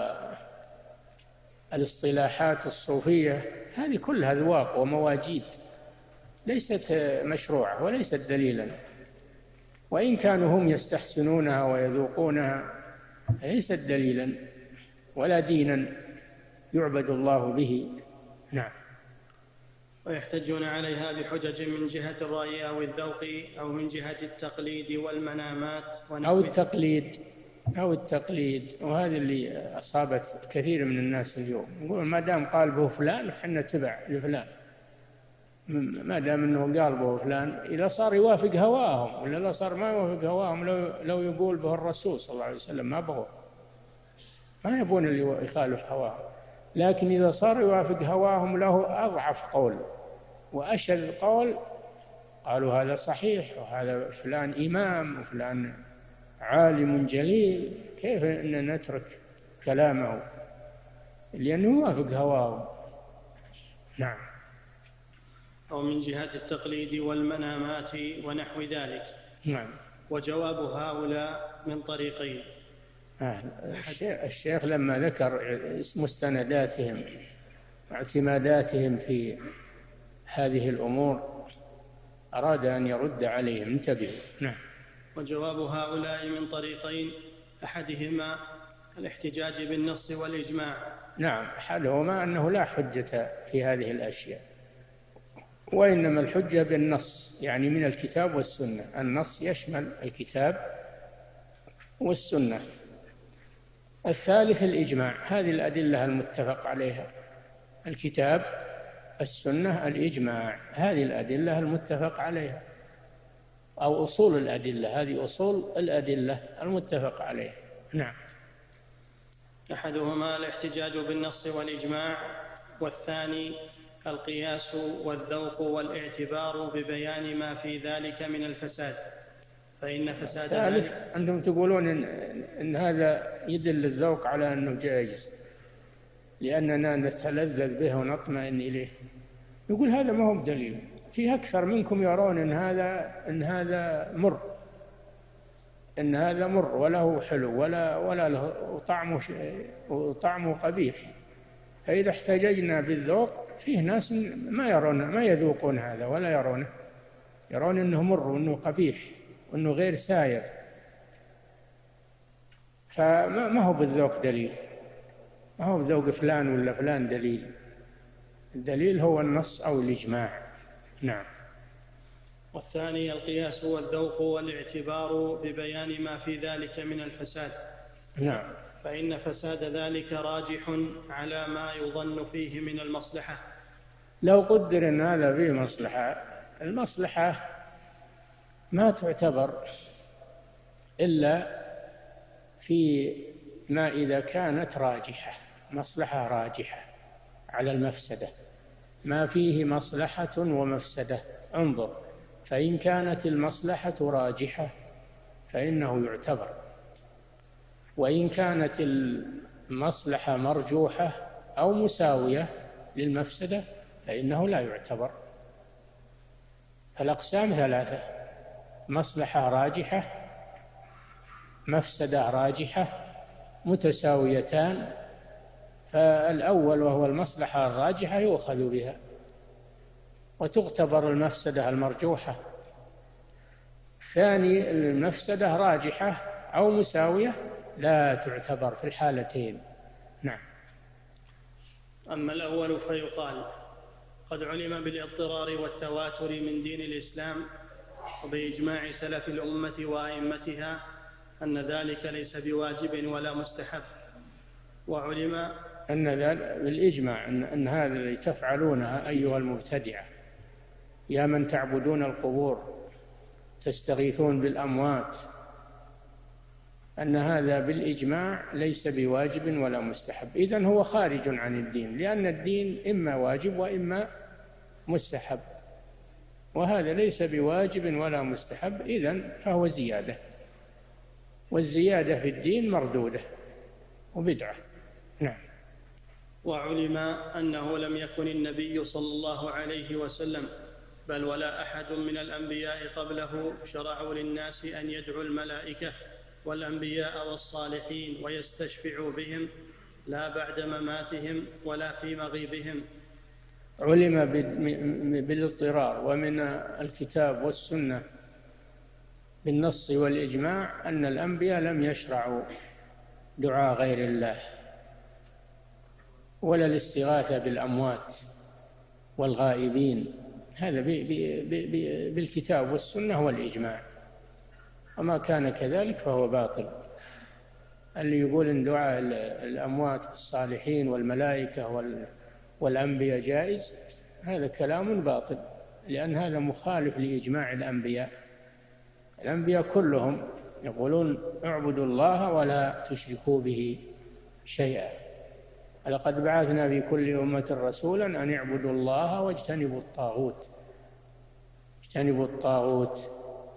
والاصطلاحات الصوفية هذه كلها ذواق ومواجيد، ليست مشروعة وليست دليلا، وإن كانوا هم يستحسنونها ويذوقونها ليست دليلا ولا دينا يعبد الله به. نعم. ويحتجون عليها بحجج من جهة الرأي أو الذوق أو من جهة التقليد والمنامات أو التقليد أو التقليد وهذا اللي أصابت كثير من الناس اليوم، يقول ما دام قال به فلان حنا تبع لفلان، ما دام أنه قال به فلان، إذا صار يوافق هواهم ولا لا صار ما يوافق هواهم، لو, لو يقول به الرسول صلى الله عليه وسلم ما بغوا، ما يبون اللي يخالف هواهم. لكن إذا صار يوافق هواهم له أضعف قول وأشد قول قالوا هذا صحيح وهذا فلان إمام وفلان عالم جليل، كيف أن نترك كلامه لأنه يوافق هواهم. نعم. أو من جهة التقليد والمنامات ونحو ذلك. نعم. وجواب هؤلاء من طريقين. آه. الشيخ لما ذكر مستنداتهم واعتماداتهم في هذه الأمور أراد أن يرد عليهم، انتبهوا. نعم. وجواب هؤلاء من طريقين، أحدهما الاحتجاج بالنص والإجماع. نعم. أحدهما أنه لا حجة في هذه الأشياء، وإنما الحجة بالنص، يعني من الكتاب والسنة. النص يشمل الكتاب والسنة. الثالث الإجماع، هذه الأدلة المتفق عليها، الكتاب السنة الإجماع، هذه الأدلة المتفق عليها، أو أصول الأدلة، هذه أصول الأدلة المتفق عليها. نعم. أحدهما الاحتجاج بالنص والإجماع، والثاني القياس والذوق والاعتبار ببيان ما في ذلك من الفساد، فإن فساد الثالث ذلك. أنتم تقولون إن, إن هذا يدل الذوق على أنه جائز لأننا نتلذذ به ونطمئن إليه. يقول هذا ما هو بدليل، في أكثر منكم يرون إن هذا إن هذا مر، إن هذا مر وله حلو ولا ولا له طعمه وطعمه قبيح. فإذا احتججنا بالذوق، فيه ناس ما يرون ما يذوقون هذا ولا يرونه، يرون إنه مر وإنه قبيح وإنه غير سائر، فما هو بالذوق دليل، ما هو بذوق فلان ولا فلان دليل. الدليل هو النص أو الإجماع. نعم. والثاني القياس والذوق والاعتبار ببيان ما في ذلك من الفساد. نعم. فإن فساد ذلك راجح على ما يظن فيه من المصلحة. لو قدر أن هذا فيه مصلحة، المصلحة ما تعتبر إلا في ما إذا كانت راجحة، مصلحة راجحة على المفسدة، ما فيه مصلحة ومفسدة. انظر، فإن كانت المصلحة راجحة فإنه يعتبر، وإن كانت المصلحة مرجوحة أو مساوية للمفسدة فإنه لا يعتبر. فالأقسام ثلاثة: مصلحة راجحة، مفسدة راجحة، متساويتان. فالأول وهو المصلحة الراجحة يؤخذ بها وتعتبر المفسدة المرجوحة. الثاني المفسدة راجحة أو مساوية لا تعتبر في الحالتين. نعم. أما الأول فيقال قد علم بالاضطرار والتواتر من دين الإسلام وبإجماع سلف الأمة وأئمتها أن ذلك ليس بواجب ولا مستحب. وعلم أن ذلك بالإجماع أن, أن هذا الذي تفعلونه أيها المبتدعة، يا من تعبدون القبور تستغيثون بالأموات، أن هذا بالإجماع ليس بواجب ولا مستحب. إذن هو خارج عن الدين، لأن الدين إما واجب وإما مستحب، وهذا ليس بواجب ولا مستحب، إذن فهو زيادة، والزيادة في الدين مردودة وبدعة. نعم. وعلم أنه لم يكن النبي صلى الله عليه وسلم بل ولا أحد من الأنبياء قبله شرعوا للناس أن يدعوا الملائكة والأنبياء والصالحين ويستشفعوا بهم، لا بعد مماتهم ولا في مغيبهم. علم بالاضطرار ومن الكتاب والسنة بالنص والإجماع أن الأنبياء لم يشرعوا دعاء غير الله ولا الاستغاثة بالأموات والغائبين، هذا بالكتاب والسنة والإجماع. وما كان كذلك فهو باطل. اللي يقول ان دعاء الأموات الصالحين والملائكة والأنبياء جائز، هذا كلام باطل، لأن هذا مخالف لإجماع الأنبياء. الأنبياء كلهم يقولون اعبدوا الله ولا تشركوا به شيئا. لقد بعثنا في كل أمة رسولا أن اعبدوا الله واجتنبوا الطاغوت. اجتنبوا الطاغوت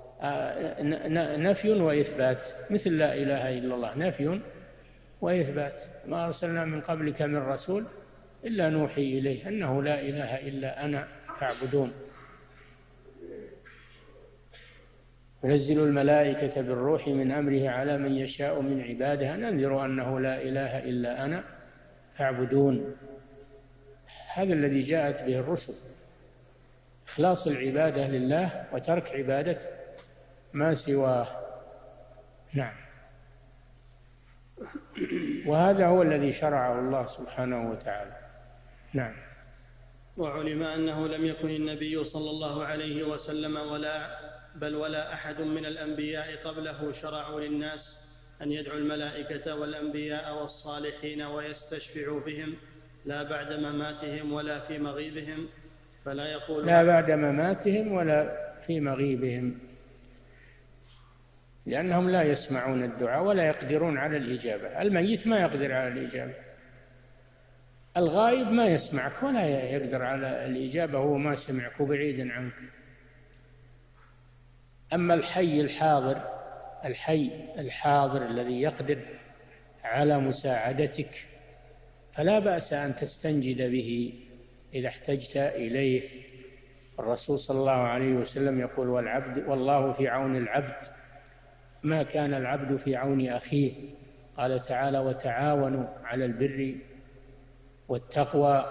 نفي وإثبات، مثل لا إله إلا الله نفي وإثبات. ما أرسلنا من قبلك من رسول إلا نوحي إليه أنه لا إله إلا أنا فاعبدون. ينزل الملائكة بالروح من أمره على من يشاء من عباده أن أنذروا أنه لا إله إلا أنا فاعبدون. هذا الذي جاءت به الرسل، إخلاص العبادة لله وترك عبادة ما سواه. نعم. وهذا هو الذي شرعه الله سبحانه وتعالى. نعم. وعلم أنه لم يكن النبي صلى الله عليه وسلم ولا بل ولا أحد من الأنبياء قبله شرعوا للناس أن يدعوا الملائكة والأنبياء والصالحين ويستشفعوا بهم، لا بعد مماتهم ولا في مغيبهم. فلا يقول لا بعد مماتهم ولا في مغيبهم، لأنهم لا يسمعون الدعاء ولا يقدرون على الإجابة. الميت ما يقدر على الإجابة، الغائب ما يسمعك ولا يقدر على الإجابة، هو ما سمعك وبعيد عنك. أما الحي الحاضر، الحي الحاضر الذي يقدر على مساعدتك فلا بأس أن تستنجد به إذا احتجت إليه. الرسول صلى الله عليه وسلم يقول: والعبد والله في عون العبد ما كان العبد في عون أخيه. قال تعالى: وتعاونوا على البر والتقوى.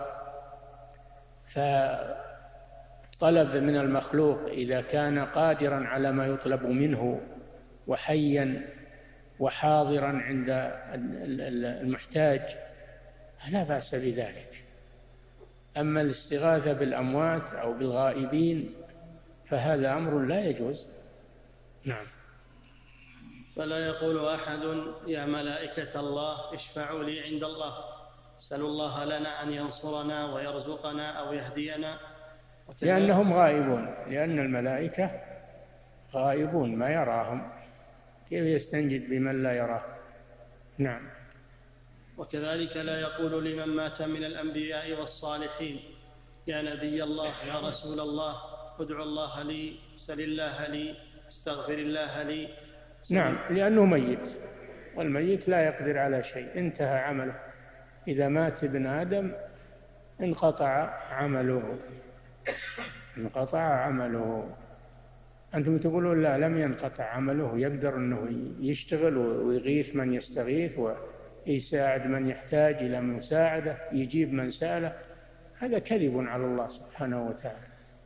فطلب من المخلوق إذا كان قادرا على ما يطلب منه وحيا وحاضرا عند المحتاج لا بأس بذلك. أما الاستغاثة بالأموات أو بالغائبين فهذا أمر لا يجوز. نعم. فلا يقول أحد: يا ملائكة الله اشفعوا لي عند الله، سلوا الله لنا أن ينصرنا ويرزقنا أو يهدينا. لأنهم غائبون، لأن الملائكة غائبون ما يراهم، كيف يستنجد بمن لا يراه؟ نعم. وكذلك لا يقول لمن مات من الأنبياء والصالحين: يا نبي الله، يا رسول الله، ادعو الله لي، سل الله لي، استغفر الله لي. نعم، لأنه ميت، والميت لا يقدر على شيء، انتهى عمله. إذا مات ابن آدم انقطع عمله، انقطع عمله. أنتم تقولون لا، لم ينقطع عمله، يقدر أنه يشتغل ويغيث من يستغيث ويساعد من يحتاج إلى مساعدة، يجيب من سأله. هذا كذب على الله سبحانه وتعالى.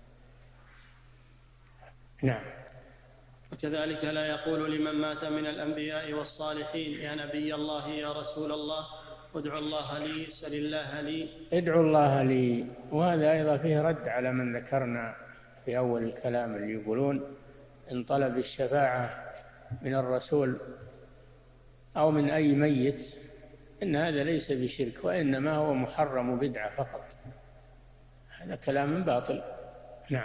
نعم. وكذلك لا يقول لمن مات من الأنبياء والصالحين: يا نبي الله، يا رسول الله، ادعو الله لي، سل الله لي. ادعو الله لي، وهذا أيضا فيه رد على من ذكرنا في أول الكلام اللي يقولون إن طلب الشفاعة من الرسول أو من أي ميت إن هذا ليس بشرك، وإنما هو محرم بدعة فقط. هذا كلام باطل. نعم.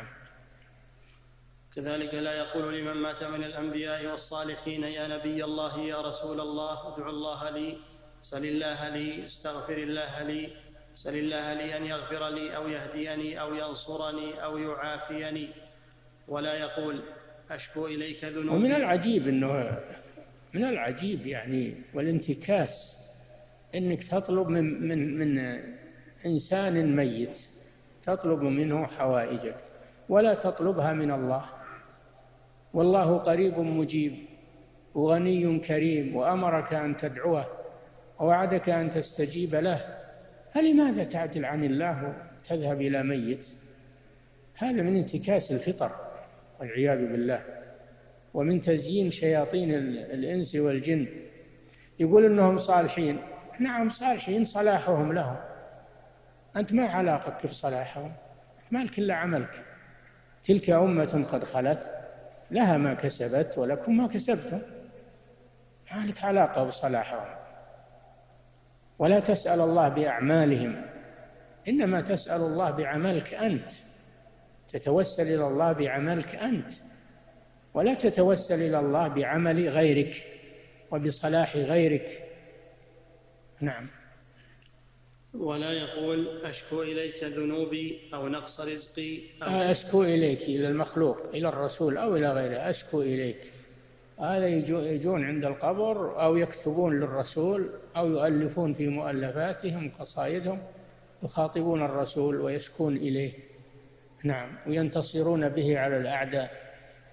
كذلك لا يقول لمن مات من الأنبياء والصالحين: يا نبي الله، يا رسول الله، ادعو الله لي، سل الله لي، استغفر الله لي، سل الله لي أن يغفر لي أو يهديني أو ينصرني أو يعافيني. ولا يقول: أشكو إليك ذنوبي. ومن العجيب أنه من العجيب يعني والانتكاس أنك تطلب من من من إنسان ميت، تطلب منه حوائجك ولا تطلبها من الله، والله قريب مجيب وغني كريم، وأمرك أن تدعوه ووعدك أن تستجيب له، فلماذا تعدل عن الله وتذهب إلى ميت؟ هذا من انتكاس الفطر والعياذ بالله، ومن تزيين شياطين الإنس والجن. يقول إنهم صالحين. نعم صالحين، صلاحهم لهم، أنت ما علاقتك بصلاحهم، مالك إلا عملك. تلك أمة قد خلت لها ما كسبت ولكم ما كسبتم، ما لك علاقة بصلاحهم. ولا تسأل الله بأعمالهم، إنما تسأل الله بعملك أنت، تتوسل إلى الله بعملك أنت، ولا تتوسل إلى الله بعمل غيرك وبصلاح غيرك. نعم. ولا يقول أشكو إليك ذنوبي أو نقص رزقي أو أشكو إليك إلى المخلوق، إلى الرسول أو إلى غيره، أشكو إليك. هذا يجون عند القبر أو يكتبون للرسول أو يؤلفون في مؤلفاتهم قصائدهم يخاطبون الرسول ويشكون إليه. نعم، وينتصرون به على الأعداء.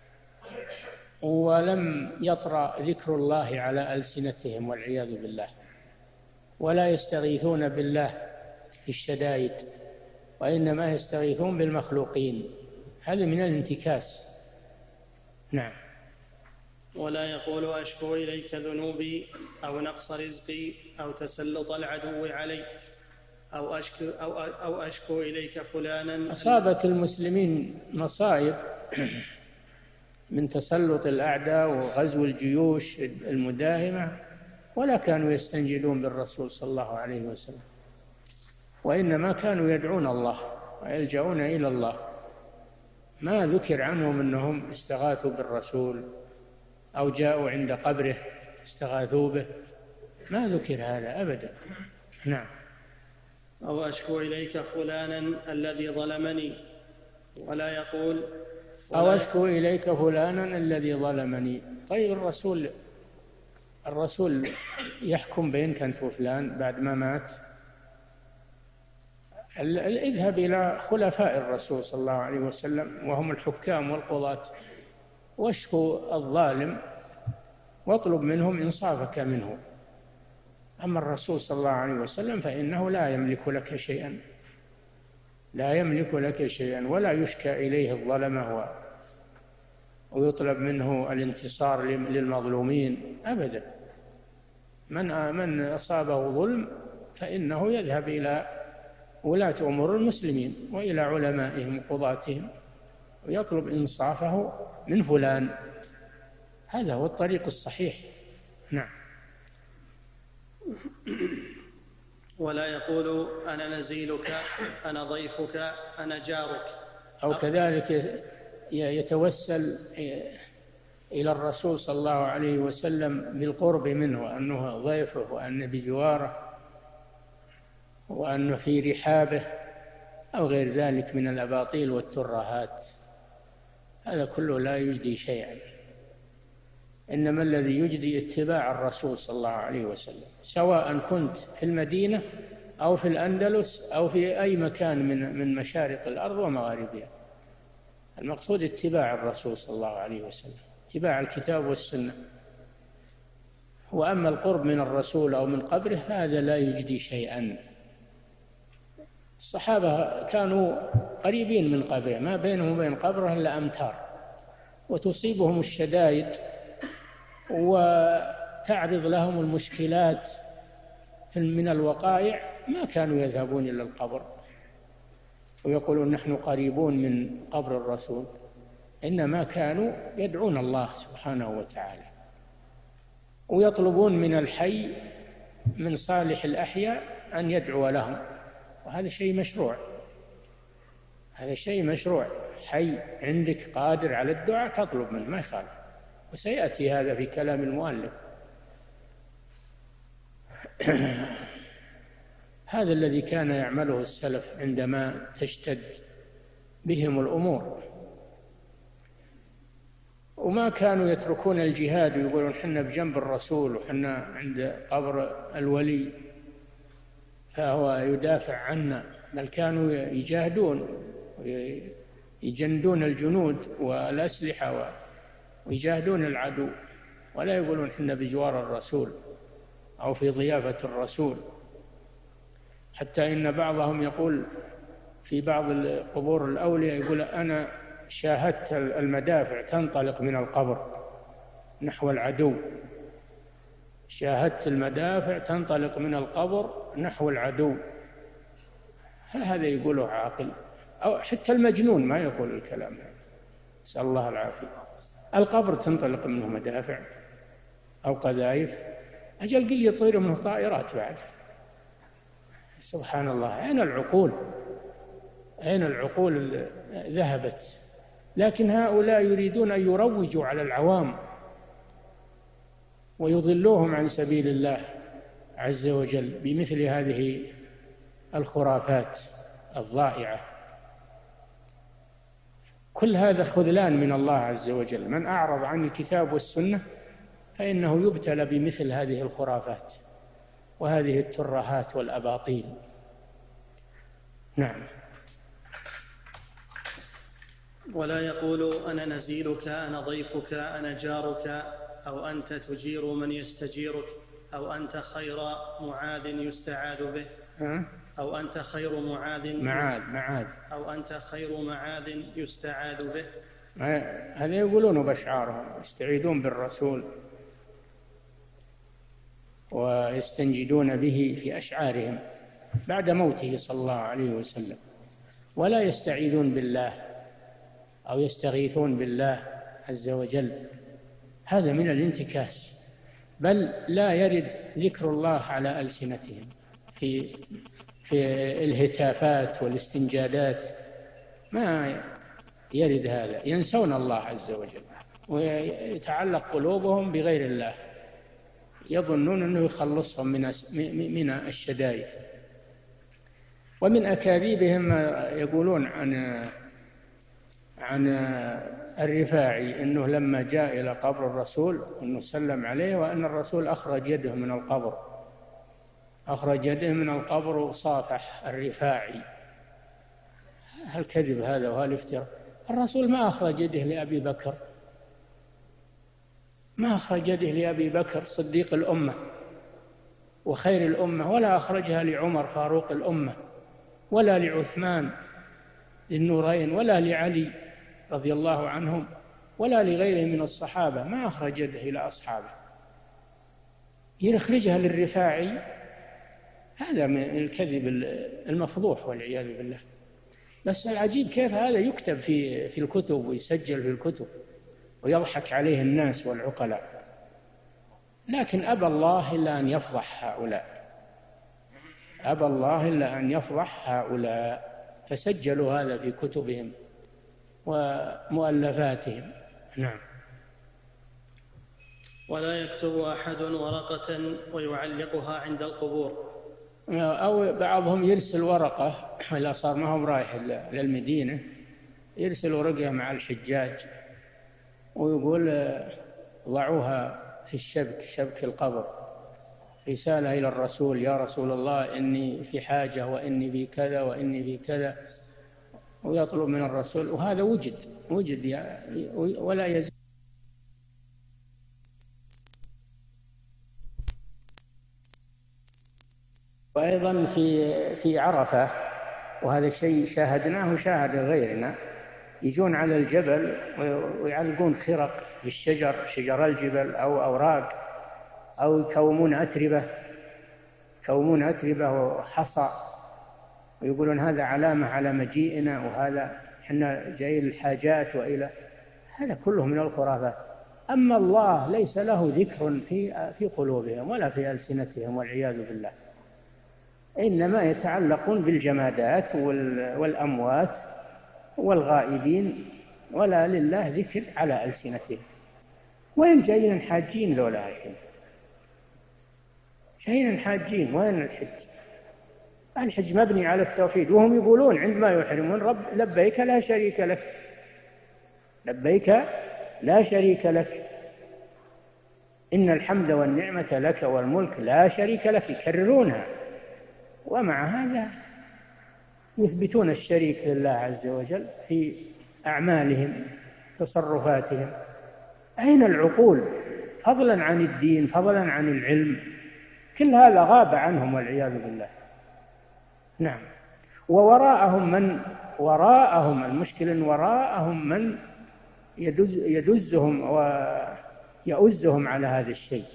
ولم يطرأ ذكر الله على ألسنتهم والعياذ بالله، ولا يستغيثون بالله في الشدائد، وإنما يستغيثون بالمخلوقين. هذا من الانتكاس. نعم. ولا يقول أشكو إليك ذنوبي أو نقص رزقي أو تسلط العدو علي أو أشكو, أو, أو أشكو إليك فلانا. أصابت المسلمين مصائب من تسلط الأعداء وغزو الجيوش المداهمة، ولا كانوا يستنجدون بالرسول صلى الله عليه وسلم، وإنما كانوا يدعون الله ويلجؤون إلى الله. ما ذكر عنهم أنهم استغاثوا بالرسول أو جاءوا عند قبره استغاثوا به، ما ذكر هذا أبدا. نعم. أو أشكو إليك فلانا الذي ظلمني. ولا يقول ولا أو أشكو إليك فلانا الذي ظلمني. طيب الرسول الرسول يحكم بينك أنت وفلان بعد ما مات؟ اذهب إلى خلفاء الرسول صلى الله عليه وسلم وهم الحكام والقضاة واشكو الظالم واطلب منهم إنصافك منه. أما الرسول صلى الله عليه وسلم فإنه لا يملك لك شيئا، لا يملك لك شيئا، ولا يشكى إليه الظلمة ويطلب منه الانتصار للمظلومين أبدا. من من أصابه ظلم فإنه يذهب إلى ولاة أمور المسلمين وإلى علمائهم وقضاتهم ويطلب إنصافه من فلان. هذا هو الطريق الصحيح. نعم. ولا يقول أنا نزيلك، أنا ضيفك، أنا جارك. أو كذلك يتوسل إلى الرسول صلى الله عليه وسلم بالقرب منه وأنه ضيفه وأن بجواره وأنه في رحابه أو غير ذلك من الأباطيل والترهات. هذا كله لا يجدي شيئا، إنما الذي يجدي اتباع الرسول صلى الله عليه وسلم، سواء كنت في المدينة أو في الأندلس أو في أي مكان من من مشارق الأرض ومغاربها. المقصود اتباع الرسول صلى الله عليه وسلم، اتباع الكتاب والسنة. وأما القرب من الرسول أو من قبره هذا لا يجدي شيئا. الصحابة كانوا قريبين من قبره، ما بينهم وبين قبره إلا أمتار، وتصيبهم الشدائد وتعرض لهم المشكلات من الوقائع، ما كانوا يذهبون إلى القبر ويقولون نحن قريبون من قبر الرسول، إنما كانوا يدعون الله سبحانه وتعالى ويطلبون من الحي من صالح الأحياء أن يدعو لهم، وهذا شيء مشروع. هذا شيء مشروع، حي عندك قادر على الدعاء تطلب منه، ما يخالف، وسيأتي هذا في كلام المؤلف. هذا الذي كان يعمله السلف عندما تشتد بهم الأمور، وما كانوا يتركون الجهاد ويقولون حنا بجنب الرسول وحنا عند قبر الولي فهو يدافع عنا، بل كانوا يجاهدون ويجندون الجنود والأسلحة ويجاهدون العدو، ولا يقولون حنا بجوار الرسول أو في ضيافة الرسول. حتى إن بعضهم يقول في بعض القبور الأولياء يقول أنا شاهدت المدافع تنطلق من القبر نحو العدو، شاهدت المدافع تنطلق من القبر نحو العدو. هل هذا يقوله عاقل؟ أو حتى المجنون ما يقول الكلام هذا، نسأل الله العافية. القبر تنطلق منه مدافع أو قذائف، أجل قل يطير منه طائرات بعد. سبحان الله، أين العقول؟ أين العقول ذهبت؟ لكن هؤلاء يريدون أن يروجوا على العوام ويضلوهم عن سبيل الله عز وجل بمثل هذه الخرافات الضائعة. كل هذا خذلان من الله عز وجل. من أعرض عن الكتاب والسنة فإنه يبتلى بمثل هذه الخرافات وهذه الترهات والأباطيل. نعم. ولا يقول أنا نزيلك، أنا ضيفك، أنا جارك، أو أنت تجير من يستجيرك، أو أنت خير معاذ يستعاذ به، أو أنت خير معاذ معاذ معاذ أو أنت خير معاذ يستعاذ به. هذا يقولونه بأشعارهم، يستعيذون بالرسول ويستنجدون به في أشعارهم بعد موته صلى الله عليه وسلم، ولا يستعيذون بالله أو يستغيثون بالله عز وجل. هذا من الانتكاس، بل لا يرد ذكر الله على ألسنتهم في في الهتافات والاستنجادات، ما يرد هذا. ينسون الله عز وجل ويتعلق قلوبهم بغير الله، يظنون أنه يخلصهم من من الشدائد. ومن أكاذيبهم يقولون عن عن الرفاعي أنه لما جاء إلى قبر الرسول أنه سلم عليه، وأن الرسول أخرج يده من القبر أخرج يده من القبر وصافح الرفاعي. هل كذب هذا وهل افتراء؟ الرسول ما أخرج يده لأبي بكر، ما أخرج يده لأبي بكر صديق الأمة وخير الأمة، ولا أخرجها لعمر فاروق الأمة، ولا لعثمان النورين، ولا لعلي رضي الله عنهم، ولا لغيره من الصحابة. ما أخرج يده إلى أصحابه، يخرجها للرفاعي. هذا من الكذب المفضوح والعياذ بالله. بس العجيب كيف هذا يكتب في في الكتب ويسجل في الكتب ويضحك عليه الناس والعقلاء. لكن أبى الله إلا أن يفضح هؤلاء، أبى الله إلا أن يفضح هؤلاء، فسجلوا هذا في كتبهم ومؤلفاتهم. نعم. ولا يكتب أحد ورقة ويعلقها عند القبور، أو بعضهم يرسل ورقة إذا صار ما هو رايح للمدينة، يرسل ورقة مع الحجاج ويقول ضعوها في الشبك، شبك القبر، رسالة إلى الرسول: يا رسول الله إني في حاجة وإني في كذا وإني في كذا، ويطلب من الرسول. وهذا وجد وجد يعني ولا يزال. وأيضا في في عرفة، وهذا الشيء شاهدناه وشاهد غيرنا، يجون على الجبل ويعلقون خرق بالشجر، شجر الجبل أو أوراق، أو يكومون أتربة يكومون أتربة وحصى، ويقولون هذا علامة على مجيئنا، وهذا حنا جايين الحاجات وإلى. هذا كله من الخرافات. أما الله ليس له ذكر في في قلوبهم ولا في ألسنتهم والعياذ بالله، إنما يتعلقون بالجمادات والأموات والغائبين، ولا لله ذكر على ألسنتهم. وين جايين الحاجين ذولا الحين؟ جايين الحاجين، وين الحج؟ الحج مبني على التوحيد، وهم يقولون عندما يحرمون: رب لبيك لا شريك لك، لبيك لا شريك لك، إن الحمد والنعمة لك والملك لا شريك لك. يكررونها، ومع هذا يثبتون الشريك لله عز وجل في أعمالهم تصرفاتهم. أين العقول؟ فضلا عن الدين، فضلا عن العلم، كل هذا غاب عنهم والعياذ بالله. نعم. ووراءهم من وراءهم المشكلة وراءهم من يدز يدزهم ويؤزهم على هذا الشيء،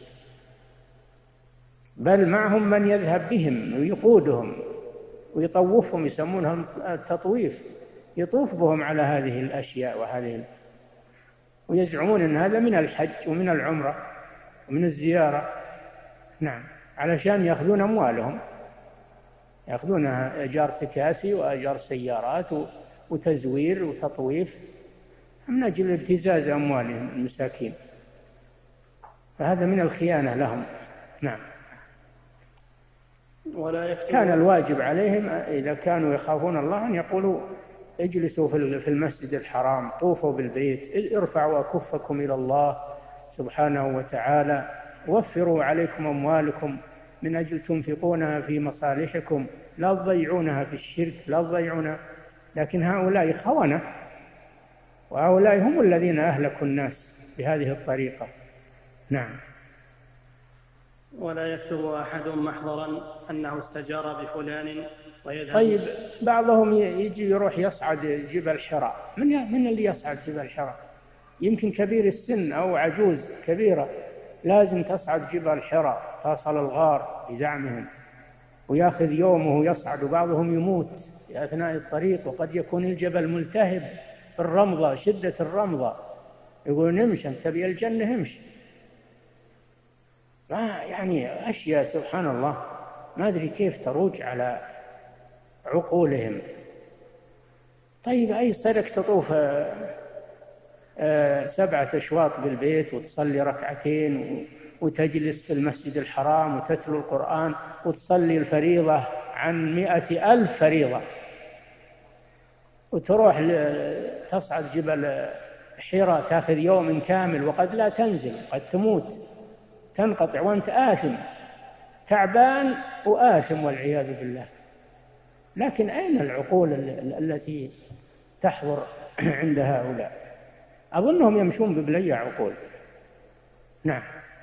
بل معهم من يذهب بهم ويقودهم ويطوفهم، يسمونها التطويف، يطوف بهم على هذه الأشياء وهذه، ويزعمون أن هذا من الحج ومن العمرة ومن الزيارة. نعم، علشان يأخذون أموالهم، يأخذون أجار تكاسي وأجار سيارات وتزوير وتطويف من أجل ابتزاز أموالهم المساكين، فهذا من الخيانة لهم. نعم. ولا يكتب كان الواجب عليهم إذا كانوا يخافون الله أن يقولوا اجلسوا في المسجد الحرام، طوفوا بالبيت، ارفعوا أكفكم إلى الله سبحانه وتعالى، وفروا عليكم أموالكم من أجل تنفقونها في مصالحكم، لا تضيعونها في الشرك، لا تضيعونها. لكن هؤلاء خونة، وهؤلاء هم الذين أهلكوا الناس بهذه الطريقة. نعم. ولا يكتب أحد محضرا أنه استجار بفلان ويذهب. طيب بعضهم يجي يروح يصعد جبل حراء، من من اللي يصعد جبل حراء؟ يمكن كبير السن أو عجوز كبيرة لازم تصعد جبل حراء، تصل الغار بزعمهم، وياخذ يومه يصعد، وبعضهم يموت في أثناء الطريق، وقد يكون الجبل ملتهب بالرمضة، شدة الرمضة، يقول نمشي أنت تبي الجنة امشي. ما يعني أشياء سبحان الله ما أدري كيف تروج على عقولهم. طيب أي صدق تطوف سبعة أشواط بالبيت وتصلي ركعتين وتجلس في المسجد الحرام وتتلو القرآن وتصلي الفريضة عن مئة ألف فريضة، وتروح تصعد جبل حراء تأخذ يوم كامل وقد لا تنزل، قد تموت تنقطع وأنت آثم تعبان وآثم والعياذ بالله. لكن أين العقول التي تحضر عند هؤلاء؟ أظنهم يمشون ببلي عقول. نعم.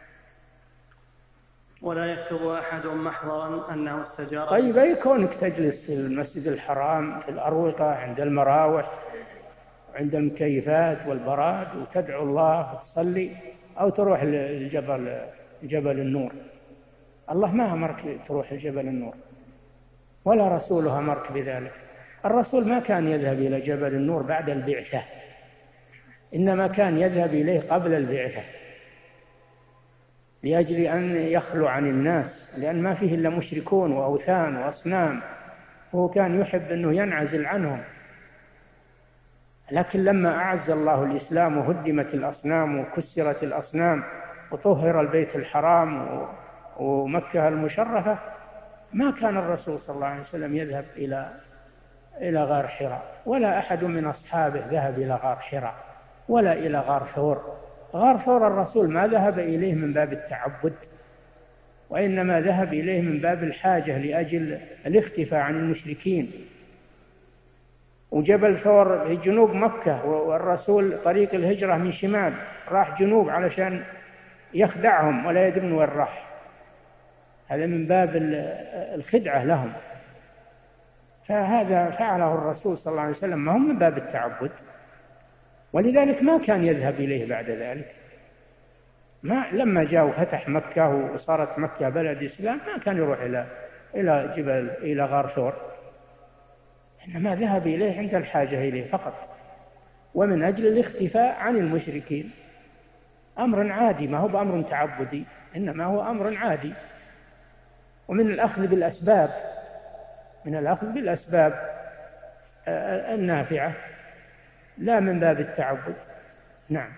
ولا يكتب أحد محضرا أنه استجار. طيب أي كونك تجلس في المسجد الحرام في الأروقة عند المراوح عند المكيفات والبراد وتدعو الله وتصلي، أو تروح الجبل جبل النور؟ الله ما أمرك تروح الجبل النور ولا رسوله أمرك بذلك. الرسول ما كان يذهب إلى جبل النور بعد البعثة، إنما كان يذهب إليه قبل البعثة لأجل أن يخلو عن الناس، لأن ما فيه إلا مشركون وأوثان وأصنام، وهو كان يحب أنه ينعزل عنهم. لكن لما أعز الله الإسلام وهدمت الأصنام وكسرت الأصنام وطهر البيت الحرام ومكة المشرفة، ما كان الرسول صلى الله عليه وسلم يذهب إلى إلى غار حراء، ولا أحد من أصحابه ذهب إلى غار حراء ولا إلى غار ثور. غار ثور الرسول ما ذهب إليه من باب التعبد، وإنما ذهب إليه من باب الحاجة لأجل الاختفاء عن المشركين. وجبل ثور في جنوب مكة، والرسول طريق الهجرة من شمال راح جنوب علشان يخدعهم ولا يدرون وين راح، هذا من باب الخدعة لهم. فهذا فعله الرسول صلى الله عليه وسلم ما هو من باب التعبد، ولذلك ما كان يذهب إليه بعد ذلك. ما لما جاء وفتح مكة وصارت مكة بلد إسلام ما كان يروح إلى إلى جبل إلى غار ثور، إنما ذهب إليه عند الحاجة إليه فقط، ومن أجل الاختفاء عن المشركين. أمر عادي، ما هو بأمر تعبدي، إنما هو أمر عادي، ومن الأخذ بالأسباب من الأخذ بالأسباب النافعة، لا من باب التعبد. نعم.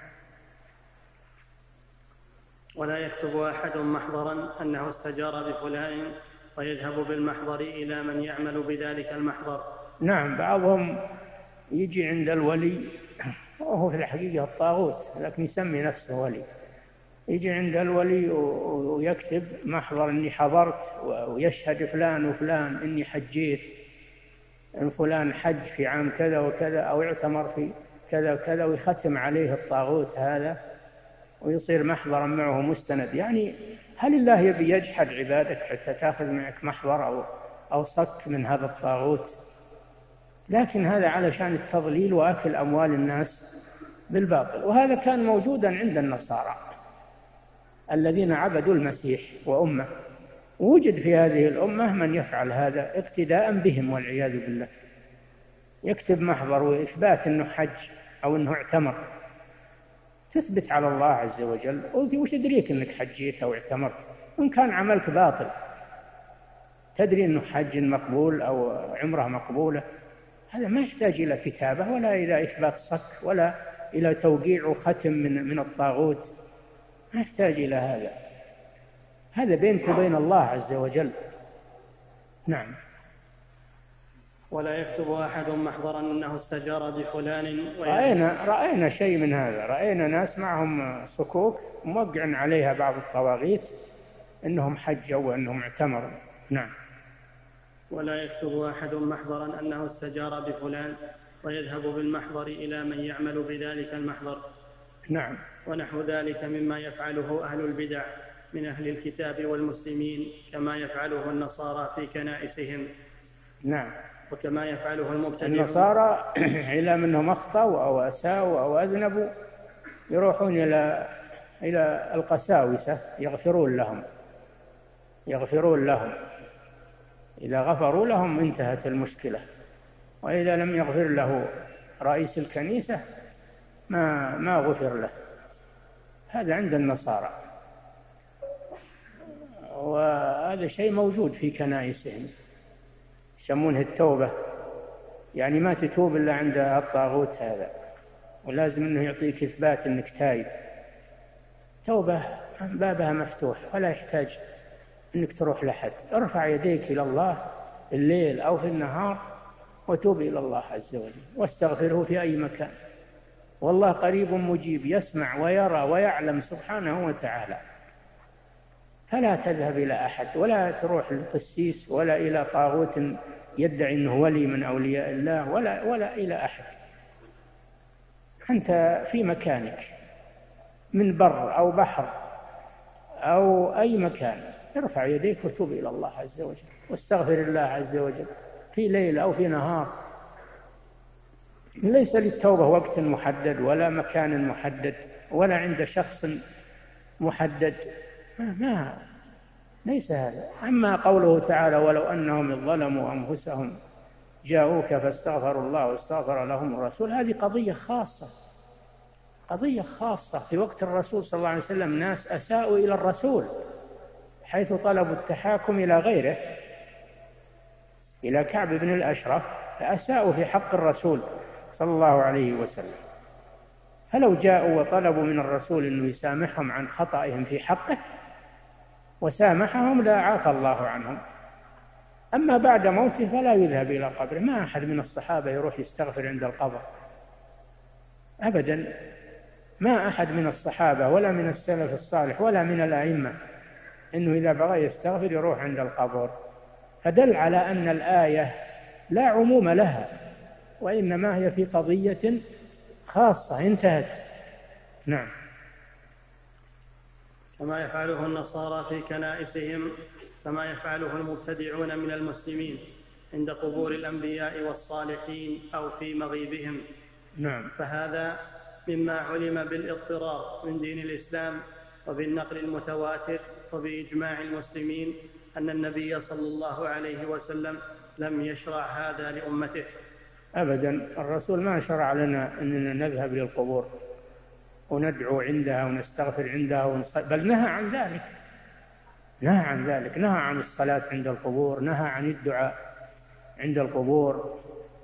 ولا يكتب أحد محضرا أنه استجار بفلان ويذهب بالمحضر إلى من يعمل بذلك المحضر. نعم، بعضهم يجي عند الولي وهو في الحقيقة الطاغوت لكن يسمي نفسه ولي، يجي عند الولي ويكتب محضر إني حضرت، ويشهد فلان وفلان إني حجيت، إن فلان حج في عام كذا وكذا أو اعتمر في كذا وكذا، ويختم عليه الطاغوت هذا ويصير محضرا معه مستند. يعني هل الله يبي يجحد عبادك حتى تأخذ معك محضر أو أو صك من هذا الطاغوت؟ لكن هذا علشان التضليل وأكل أموال الناس بالباطل. وهذا كان موجودا عند النصارى الذين عبدوا المسيح وأمه، ووجد في هذه الأمة من يفعل هذا اقتداء بهم والعياذ بالله، يكتب محضر وإثبات أنه حج أو أنه اعتمر، تثبت على الله عز وجل، وش يدريك أنك حجيت أو اعتمرت؟ وإن كان عملك باطل تدري أنه حج مقبول أو عمره مقبولة، هذا ما يحتاج إلى كتابة ولا إلى إثبات صك ولا إلى توقيع وختم من من الطاغوت، ما يحتاج إلى هذا. هذا بينك وبين الله عز وجل. نعم. ولا يكتب أحد محضرا أنه استجار بفلان. رأينا, رأينا شيء من هذا، رأينا ناس معهم صكوك موقع عليها بعض الطواغيت أنهم حجوا وأنهم اعتمروا. نعم. ولا يكتب أحد محضرا أنه استجار بفلان ويذهب بالمحضر إلى من يعمل بذلك المحضر. نعم. ونحو ذلك مما يفعله أهل البدع من أهل الكتاب والمسلمين، كما يفعله النصارى في كنائسهم. نعم. وكما يفعله المبتدعون. النصارى إلى منهم أخطأوا أو أساءوا أو أذنبوا يروحون إلى إلى القساوسة يغفرون لهم يغفرون لهم إذا غفروا لهم انتهت المشكلة، وإذا لم يغفر له رئيس الكنيسة ما ما غفر له. هذا عند النصارى، وهذا شيء موجود في كنائسهم يسمونه التوبة، يعني ما تتوب إلا عند الطاغوت هذا، ولازم أنه يعطيك إثبات أنك تايب. توبة بابها مفتوح ولا يحتاج أنك تروح لحد. ارفع يديك إلى الله الليل أو في النهار وتوب إلى الله عز وجل واستغفره في أي مكان، والله قريب مجيب يسمع ويرى ويعلم سبحانه وتعالى. فلا تذهب إلى أحد ولا تروح للقسيس ولا إلى طاغوت يدعي أنه ولي من أولياء الله ولا, ولا إلى أحد. أنت في مكانك من بر أو بحر أو أي مكان، ارفع يديك وتوب إلى الله عز وجل واستغفر الله عز وجل في ليل أو في نهار. ليس للتوبة وقت محدد ولا مكان محدد ولا عند شخص محدد، ما, ما ليس هذا. أما قوله تعالى ولو أنهم ظلموا أنفسهم جاءوك فاستغفروا الله واستغفر لهم الرسول، هذه قضية خاصة قضية خاصة في وقت الرسول صلى الله عليه وسلم. ناس أساءوا إلى الرسول حيث طلبوا التحاكم إلى غيره، إلى كعب بن الأشرف، فأساءوا في حق الرسول صلى الله عليه وسلم. فلو جاءوا وطلبوا من الرسول أنه يسامحهم عن خطئهم في حقه وسامحهم لا عافى الله عنهم. أما بعد موته فلا يذهب إلى قبره. ما أحد من الصحابة يروح يستغفر عند القبر أبدا، ما أحد من الصحابة ولا من السلف الصالح ولا من الأئمة إنه إذا بغى يستغفر يروح عند القبر. فدل على أن الآية لا عموم لها، وإنما هي في قضية خاصة انتهت. نعم. كما يفعله النصارى في كنائسهم، كما يفعله المبتدعون من المسلمين عند قبور الأنبياء والصالحين أو في مغيبهم. نعم. فهذا مما علم بالاضطرار من دين الإسلام وبالنقل المتواتر وبإجماع المسلمين أن النبي صلى الله عليه وسلم لم يشرع هذا لأمته أبدا. الرسول ما شرع لنا أننا نذهب للقبور وندعو عندها ونستغفر عندها ونصلي، بل نهى عن ذلك نهى عن ذلك نهى عن الصلاة عند القبور، نهى عن الدعاء عند القبور،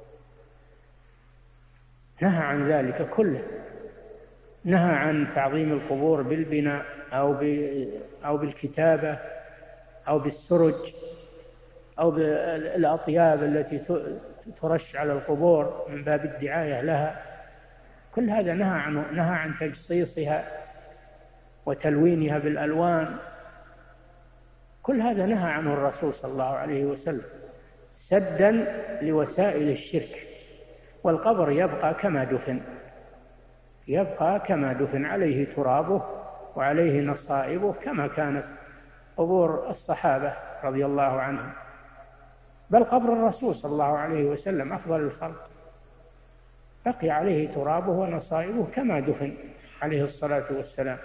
نهى عن ذلك كله. نهى عن تعظيم القبور بالبناء أو أو بالكتابة أو بالسرج أو بالأطياب التي ترش على القبور من باب الدعاية لها. كل هذا نهى عنه. نهى عن تجصيصها وتلوينها بالألوان. كل هذا نهى عنه الرسول صلى الله عليه وسلم سدا لوسائل الشرك. والقبر يبقى كما دفن يبقى كما دفن عليه ترابه وعليه نصائبه كما كانت قبور الصحابة رضي الله عنهم، بل قبر الرسول صلى الله عليه وسلم أفضل الخلق بقي عليه ترابه ونصائبه كما دفن عليه الصلاة والسلام،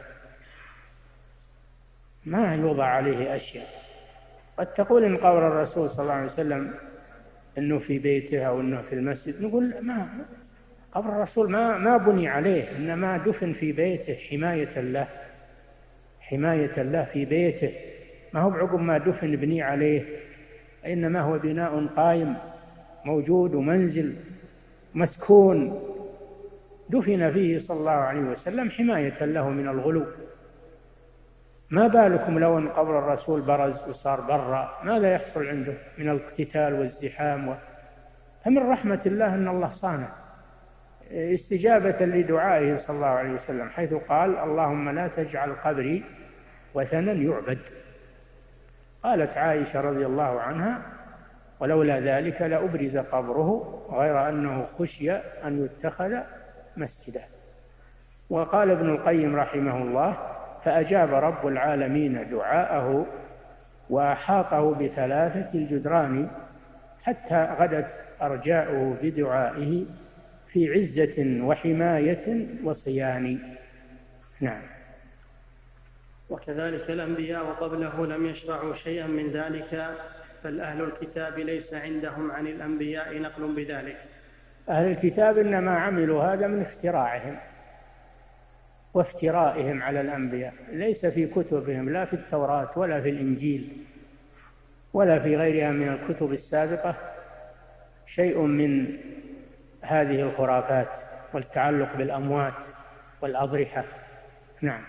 ما يوضع عليه أشياء. قد تقول إن قبر الرسول صلى الله عليه وسلم إنه في بيته أو إنه في المسجد، نقول ما قبر الرسول ما ما بني عليه، إنما دفن في بيته حماية له حماية له في بيته، ما هو بعقب ما دفن بني عليه، إنما هو بناء قائم موجود ومنزل مسكون دفن فيه صلى الله عليه وسلم حماية له من الغلو. ما بالكم لو أن قبر الرسول برز وصار برا، ماذا يحصل عنده من الاقتتال والزحام و... فمن رحمة الله أن الله صانع استجابة لدعائه صلى الله عليه وسلم، حيث قال: اللهم لا تجعل قبري وثنا يعبد. قالت عائشة رضي الله عنها: ولولا ذلك لأبرز قبره، غير أنه خشي أن يتخذ مسجدا. وقال ابن القيم رحمه الله: فأجاب رب العالمين دعاءه وأحاطه بثلاثة الجدران حتى غدت أرجاؤه بدعائه في عزة وحماية وصيان. نعم. وكذلك الأنبياء قبله لم يشرعوا شيئا من ذلك، بل أهل الكتاب ليس عندهم عن الأنبياء نقل بذلك. أهل الكتاب إنما عملوا هذا من اختراعهم وافترائهم على الأنبياء، ليس في كتبهم لا في التوراة ولا في الإنجيل ولا في غيرها من الكتب السابقة شيء من هذه الخرافات والتعلق بالأموات والأضرحة. نعم.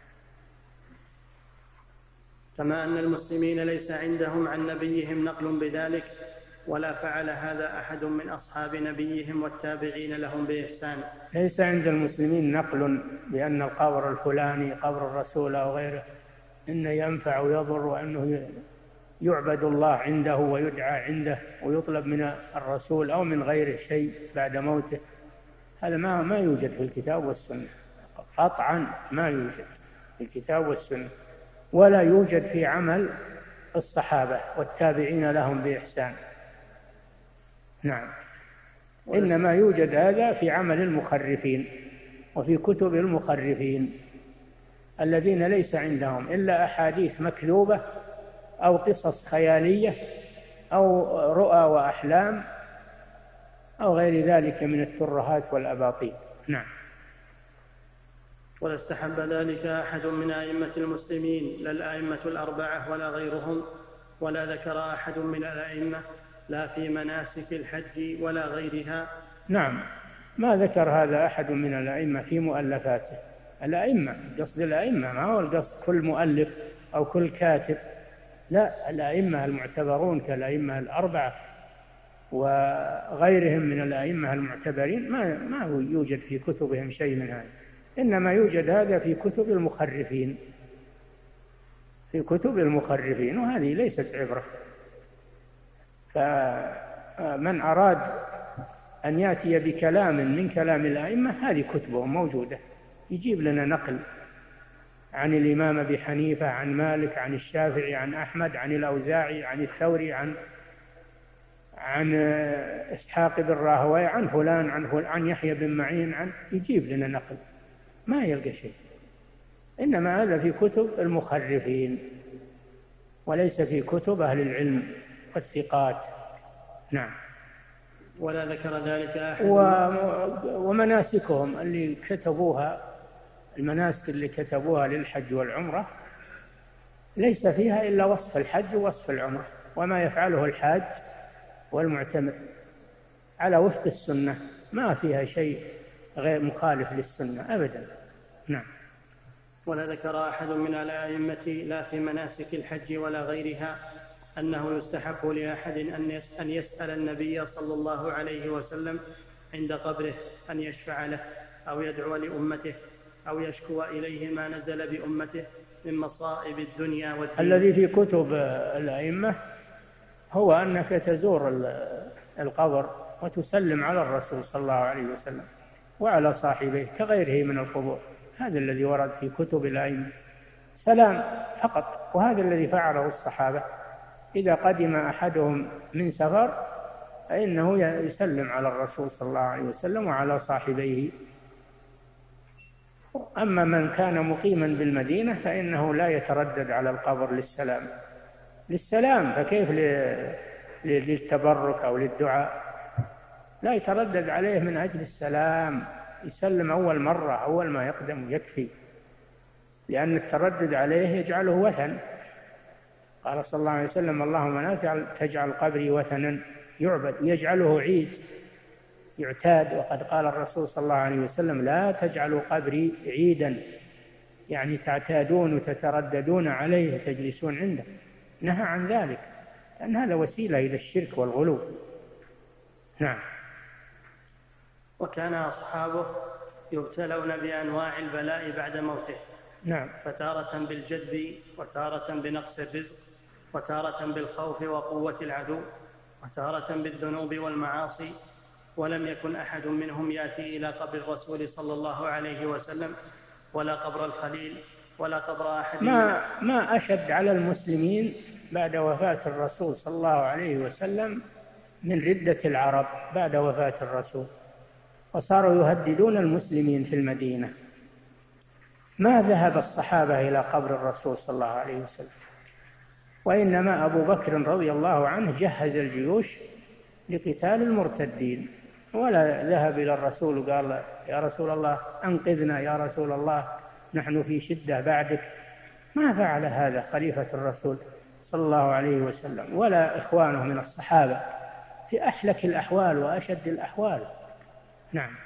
كما أن المسلمين ليس عندهم عن نبيهم نقل بذلك، ولا فعل هذا أحد من أصحاب نبيهم والتابعين لهم بإحسان. ليس عند المسلمين نقل بأن القبر الفلاني قبر الرسول أو غيره إنه ينفع ويضر، وأنه يعبد الله عنده ويدعى عنده ويطلب من الرسول أو من غيره شيء بعد موته. هذا ما ما يوجد في الكتاب والسنة قطعا، ما يوجد في الكتاب والسنة، ولا يوجد في عمل الصحابة والتابعين لهم بإحسان. نعم. إنما يوجد هذا في عمل المخرفين وفي كتب المخرفين الذين ليس عندهم إلا أحاديث مكذوبة أو قصص خيالية أو رؤى وأحلام أو غير ذلك من الترهات والأباطيل. نعم. ولا استحب ذلك أحد من أئمة المسلمين، لا الأئمة الأربعة ولا غيرهم، ولا ذكر أحد من الأئمة لا في مناسك الحج ولا غيرها. نعم، ما ذكر هذا أحد من الأئمة في مؤلفاته. الأئمة، قصد الأئمة ما هو القصد كل مؤلف أو كل كاتب، لا، الأئمة المعتبرون كالأئمة الأربعة وغيرهم من الأئمة المعتبرين ما ما يوجد في كتبهم شيء من هذا، إنما يوجد هذا في كتب المخرفين، في كتب المخرفين، وهذه ليست عبرة. فمن أراد أن يأتي بكلام من كلام الأئمة هذه كتبهم موجودة، يجيب لنا نقل عن الإمام أبي حنيفة، عن مالك، عن الشافعي، عن أحمد، عن الأوزاعي، عن الثوري، عن عن إسحاق بن راهويه، عن فلان، عن فلان، عن يحيى بن معين، عن يجيب لنا نقل، ما يلقى شيء. إنما هذا في كتب المخرفين وليس في كتب أهل العلم والثقات. نعم. ولا ذكر ذلك أحد. ومناسكهم اللي كتبوها، المناسك اللي كتبوها للحج والعمرة ليس فيها إلا وصف الحج ووصف العمرة وما يفعله الحاج والمعتمر على وفق السنة، ما فيها شيء غير مخالف للسنة أبدا. نعم. ولا ذكر أحد من الأئمة لا في مناسك الحج ولا غيرها أنه يستحق لأحد أن يسأل النبي صلى الله عليه وسلم عند قبره أن يشفع له أو يدعو لأمته أو يشكو إليه ما نزل بأمته من مصائب الدنيا والدين. الذي في كتب الأئمة هو أنك تزور القبر وتسلم على الرسول صلى الله عليه وسلم وعلى صاحبيه كغيره من القبور، هذا الذي ورد في كتب الأئمة، سلام فقط. وهذا الذي فعله الصحابة، إذا قدم أحدهم من سفر فإنه يسلم على الرسول صلى الله عليه وسلم وعلى صاحبيه. أما من كان مقيما بالمدينة فإنه لا يتردد على القبر للسلام للسلام فكيف للتبرك أو للدعاء؟ لا يتردد عليه من أجل السلام، يسلم أول مرة أول ما يقدم يكفي، لأن التردد عليه يجعله وثن. قال صلى الله عليه وسلم: اللهم لا تجعل قبري وثنا يعبد، يجعله عيد يعتاد. وقد قال الرسول صلى الله عليه وسلم: لا تجعلوا قبري عيدا يعني تعتادون وتترددون عليه وتجلسون عنده، نهى عن ذلك، لأن هذا وسيلة إلى الشرك والغلو. نعم. وكان أصحابه يبتلون بأنواع البلاء بعد موته. نعم. فتارة بالجدب، وتارة بنقص الرزق، وتارة بالخوف وقوة العدو، وتارة بالذنوب والمعاصي. ولم يكن أحد منهم يأتي إلى قبر الرسول صلى الله عليه وسلم ولا قبر الخليل ولا قبر أحد ما, ما أشد على المسلمين بعد وفاة الرسول صلى الله عليه وسلم من ردة العرب بعد وفاة الرسول، وصاروا يهددون المسلمين في المدينة. ما ذهب الصحابة إلى قبر الرسول صلى الله عليه وسلم، وإنما أبو بكر رضي الله عنه جهز الجيوش لقتال المرتدين، ولا ذهب إلى الرسول وقال يا رسول الله أنقذنا، يا رسول الله نحن في شدة بعدك. ما فعل هذا خليفة الرسول صلى الله عليه وسلم ولا إخوانه من الصحابة في أحلك الأحوال وأشد الأحوال. نعم.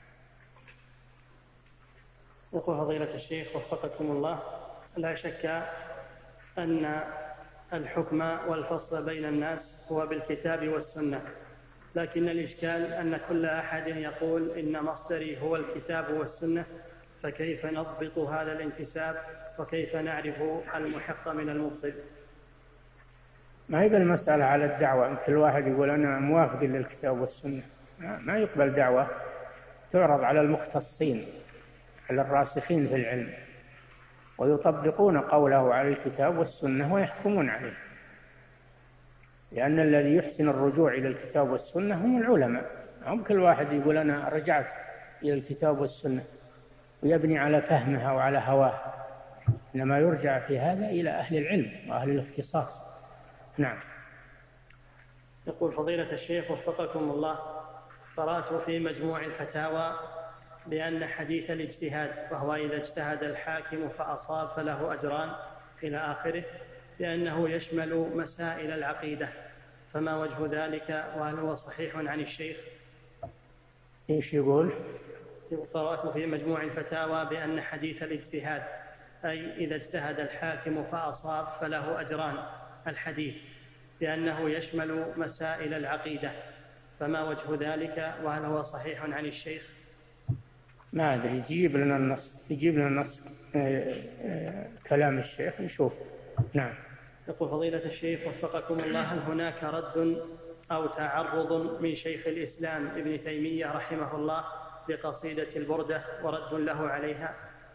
يقول فضيلة الشيخ وفقكم الله: لا شك أن الحكم والفصل بين الناس هو بالكتاب والسنة، لكن الإشكال أن كل أحد يقول إن مصدري هو الكتاب والسنة، فكيف نضبط هذا الانتساب وكيف نعرف المحق من المبطل؟ ما هي بالمسألة على الدعوة، كل واحد يقول أنا موافق للكتاب والسنة، ما يقبل دعوة تعرض على المختصين، على الراسخين في العلم، ويطبقون قوله على الكتاب والسنة ويحكمون عليه، لأن الذي يحسن الرجوع إلى الكتاب والسنة هم العلماء. هم كل واحد يقول أنا رجعت إلى الكتاب والسنة ويبني على فهمها وعلى هواه، إنما يرجع في هذا إلى أهل العلم وأهل الاختصاص. نعم. يقول فضيلة الشيخ وفقكم الله: قرأت في مجموع الفتاوى بأن حديث الاجتهاد، وهو إذا اجتهد الحاكم فأصاب فله أجران إلى آخره، لأنه يشمل مسائل العقيدة، فما وجه ذلك وهل هو صحيح عن الشيخ؟ إيش يقول؟ قرأت في مجموع الفتاوى بأن حديث الاجتهاد، أي إذا اجتهد الحاكم فأصاب فله أجران، الحديث لأنه يشمل مسائل العقيدة، فما وجه ذلك وهل هو صحيح عن الشيخ؟ ما أدري، يجيب لنا النص، تجيب لنا النص كلام الشيخ نشوف. نعم. يقول فضيلة الشيخ وفقكم الله: هل هناك رد أو تعرض من شيخ الإسلام ابن تيمية رحمه الله لقصيدة البردة ورد له عليها؟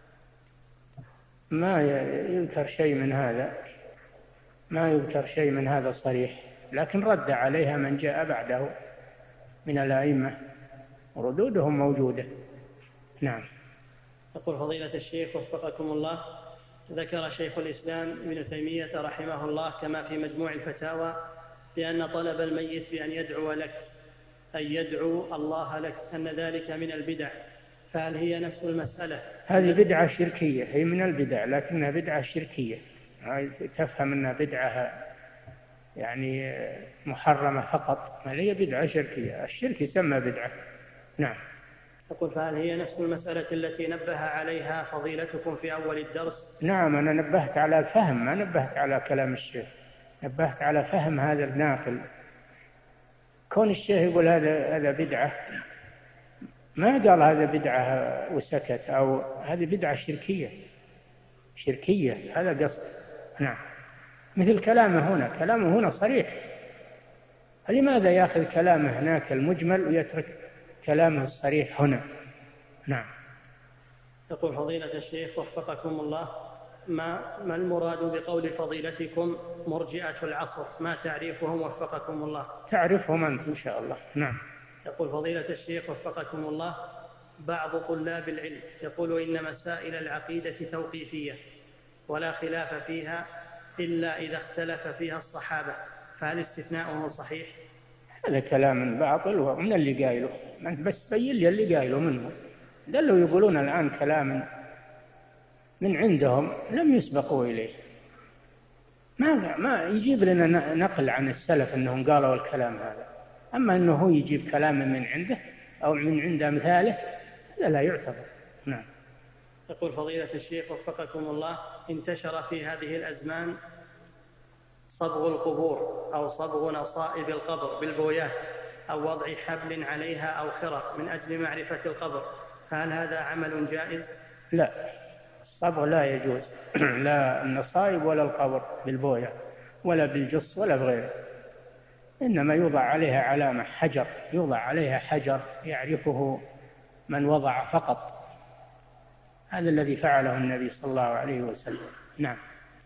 ما يذكر شيء من هذا، ما يذكر شيء من هذا صريح، لكن رد عليها من جاء بعده من الأئمة، ردودهم موجودة. نعم. يقول فضيلة الشيخ وفقكم الله: ذكر شيخ الإسلام ابن تيمية رحمه الله كما في مجموع الفتاوى بأن طلب الميت بأن يدعو لك، أي يدعو الله لك، أن ذلك من البدع، فهل هي نفس المسألة؟ هذه بدعة شركية، هي من البدع لكنها بدعة شركية، تفهم أنها بدعة يعني محرمة فقط، ما هي بدعة شركية، الشرك يسمى بدعة. نعم. يقول فهل هي نفس المسألة التي نبه عليها فضيلتكم في أول الدرس؟ نعم، أنا نبهت على الفهم، ما نبهت على كلام الشيخ، نبهت على فهم هذا الناقل. كون الشيخ يقول هذا هذا بدعة، ما قال هذا بدعة وسكت، أو هذه بدعة شركية شركية، هذا قصد. نعم. مثل كلامه هنا، كلامه هنا صريح، لماذا يأخذ كلامه هناك المجمل ويترك كلامه الصريح هنا؟ نعم. يقول فضيلة الشيخ وفقكم الله: ما ما المراد بقول فضيلتكم مرجئة العصر؟ ما تعريفهم وفقكم الله؟ تعرفهم أنت إن شاء الله. نعم. يقول فضيلة الشيخ وفقكم الله: بعض طلاب العلم يقول إن مسائل العقيدة توقيفية ولا خلاف فيها إلا إذا اختلف فيها الصحابة، فهل استثناؤه صحيح؟ هذا كلام باطل ومن اللي قايله، أنت بس بين لي اللي قايله منه. دلوا يقولون الآن كلام من عندهم لم يسبقوا إليه، ما ما يجيب لنا نقل عن السلف أنهم قالوا الكلام هذا، أما أنه هو يجيب كلام من عنده أو من عند أمثاله هذا لا يعتبر. نعم. يقول فضيلة الشيخ وفقكم الله: انتشر في هذه الأزمان صبغ القبور أو صبغ نصائب القبر بالبويات أو وضع حبل عليها أو خرق من أجل معرفة القبر، فهل هذا عمل جائز؟ لا، الصبغ لا يجوز لا النصائب ولا القبر بالبوية ولا بالجص ولا بغيره، إنما يوضع عليها علامة حجر، يوضع عليها حجر يعرفه من وضع فقط. هذا الذي فعله النبي صلى الله عليه وسلم. نعم.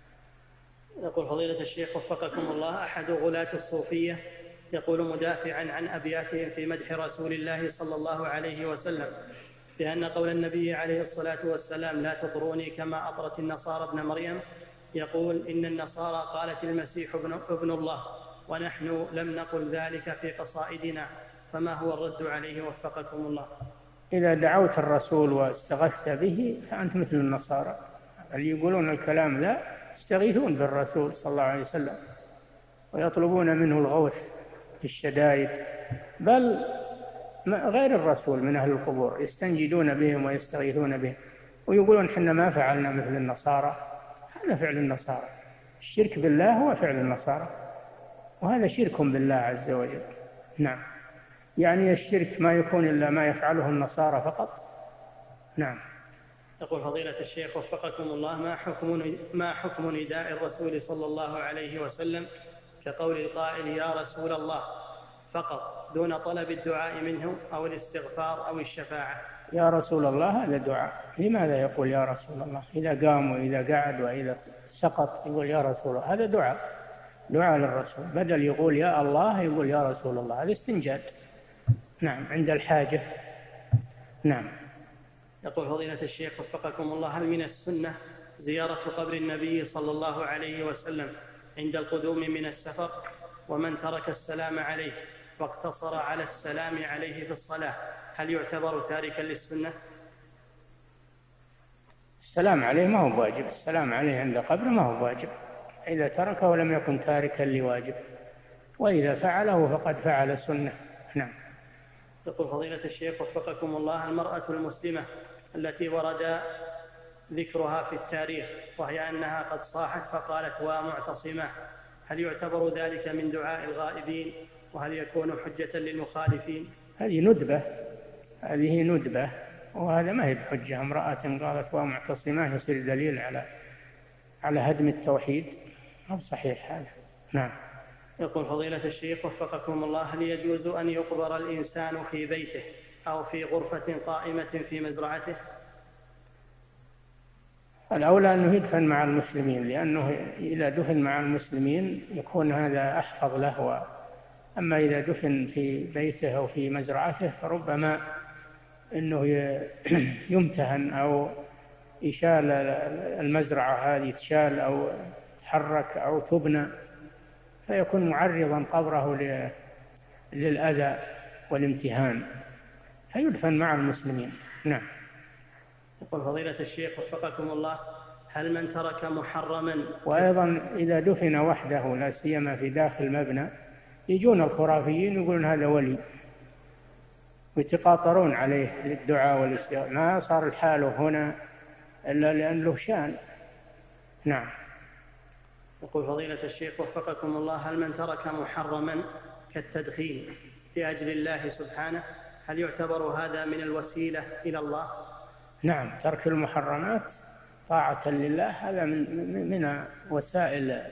يقول فضيلة الشيخ وفقكم الله: أحد غلاة الصوفية يقول مدافعا عن أبياتهم في مدح رسول الله صلى الله عليه وسلم بأن قول النبي عليه الصلاة والسلام لا تطروني كما أطرت النصارى ابن مريم، يقول إن النصارى قالت المسيح ابن, ابن الله ونحن لم نقل ذلك في قصائدنا، فما هو الرد عليه وفقكم الله؟ إذا دعوت الرسول واستغثت به فأنت مثل النصارى، اللي يقولون الكلام لا يستغيثون بالرسول صلى الله عليه وسلم ويطلبون منه الغوث في الشدائد، بل غير الرسول من أهل القبور يستنجدون بهم ويستغيثون بهم ويقولون حنا ما فعلنا مثل النصارى. هذا فعل النصارى، الشرك بالله هو فعل النصارى، وهذا شرك بالله عز وجل. نعم، يعني الشرك ما يكون إلا ما يفعله النصارى فقط. نعم. يقول فضيلة الشيخ وفقكم الله: ما حكم ما حكم نداء الرسول صلى الله عليه وسلم كقول القائل يا رسول الله فقط دون طلب الدعاء منه أو الاستغفار أو الشفاعة؟ يا رسول الله هذا دعاء، لماذا يقول يا رسول الله؟ إذا قام وإذا قعد وإذا سقط يقول يا رسول الله، هذا دعاء، دعاء للرسول، بدل يقول يا الله يقول يا رسول الله، هذا استنجاد. نعم، عند الحاجة. نعم. يقول فضيلة الشيخ وفقكم الله: هل من السنة زيارة قبر النبي صلى الله عليه وسلم عند القدوم من السفر، ومن ترك السلام عليه واقتصر على السلام عليه في الصلاة هل يعتبر تاركا للسنة؟ السلام عليه ما هو واجب، السلام عليه عند قبر ما هو واجب، إذا تركه لم يكن تاركا لواجب، وإذا فعله فقد فعل سنة. نعم. يقول فضيلة الشيخ وفقكم الله: المرأة المسلمة التي ورد ذكرها في التاريخ وهي أنها قد صاحت فقالت ومعتصمة، هل يعتبر ذلك من دعاء الغائبين، وهل يكون حجة للمخالفين؟ هذه ندبة، هذه ندبة، وهذا ما هي بحجة. امرأة قالت ومعتصمة يصير دليل على على هدم التوحيد، ما بصحيح هذا. نعم. يقول فضيلة الشيخ وفقكم الله: هل يجوز أن يقبر الإنسان في بيته أو في غرفة قائمة في مزرعته؟ الأولى أنه يدفن مع المسلمين، لأنه إذا دفن مع المسلمين يكون هذا أحفظ له، أما إذا دفن في بيته أو في مزرعته فربما أنه يمتهن أو يشال المزرعة هذه، تشال أو تحرك أو تبنى، فيكون معرضا قبره للأذى والامتهان، فيدفن مع المسلمين. نعم. يقول فضيلة الشيخ وفقكم الله: هل من ترك محرما، وأيضا إذا دفن وحده لا سيما في داخل مبنى يجون الخرافيين يقولون هذا ولي ويتقاطرون عليه للدعاء والاستغاثة، ما صار الحال هنا إلا لأن له شان. نعم. يقول فضيلة الشيخ وفقكم الله: هل من ترك محرما كالتدخين لأجل الله سبحانه هل يعتبر هذا من الوسيلة إلى الله؟ نعم، ترك المحرمات طاعة لله هذا من من وسائل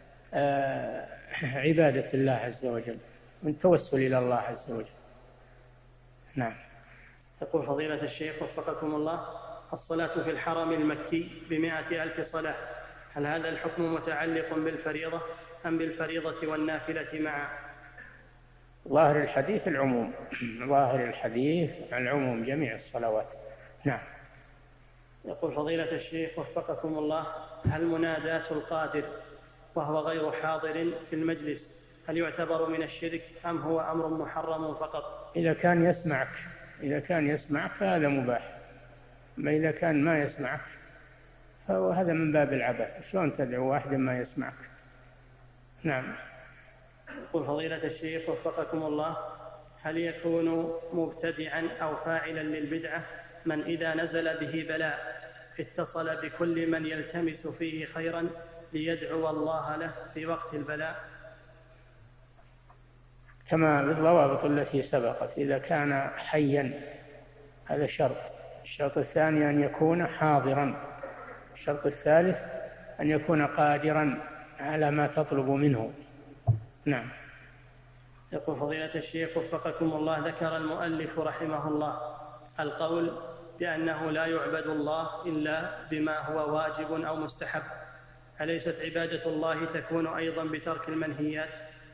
عبادة الله عز وجل، من توسل إلى الله عز وجل. نعم. يقول فضيلة الشيخ وفقكم الله: الصلاة في الحرم المكي بمائة ألف صلاة، هل هذا الحكم متعلق بالفريضة أم بالفريضة والنافلة معا؟ ظاهر الحديث العموم، ظاهر الحديث العموم جميع الصلوات. نعم. يقول فضيلة الشيخ وفقكم الله: هل مناداة القادر وهو غير حاضر في المجلس هل يعتبر من الشرك أم هو أمر محرم فقط؟ إذا كان يسمعك إذا كان يسمعك فهذا مباح، أما إذا كان ما يسمعك فهو هذا من باب العبث، شلون تدعو واحد ما يسمعك؟ نعم. يقول فضيلة الشيخ وفقكم الله: هل يكون مبتدعا أو فاعلا للبدعة من إذا نزل به بلاء اتصل بكل من يلتمس فيه خيرا ليدعو الله له في وقت البلاء؟ كما بالضوابط التي سبقت، إذا كان حيا هذا شرط. الشرط الثاني أن يكون حاضرا. الشرط الثالث أن يكون قادرا على ما تطلب منه. نعم. يقول فضيلة الشيخ وفقكم الله، ذكر المؤلف رحمه الله القول بأنه لا يعبد الله إلا بما هو واجب أو مستحب، أليست عبادة الله تكون أيضا بترك المنهيات؟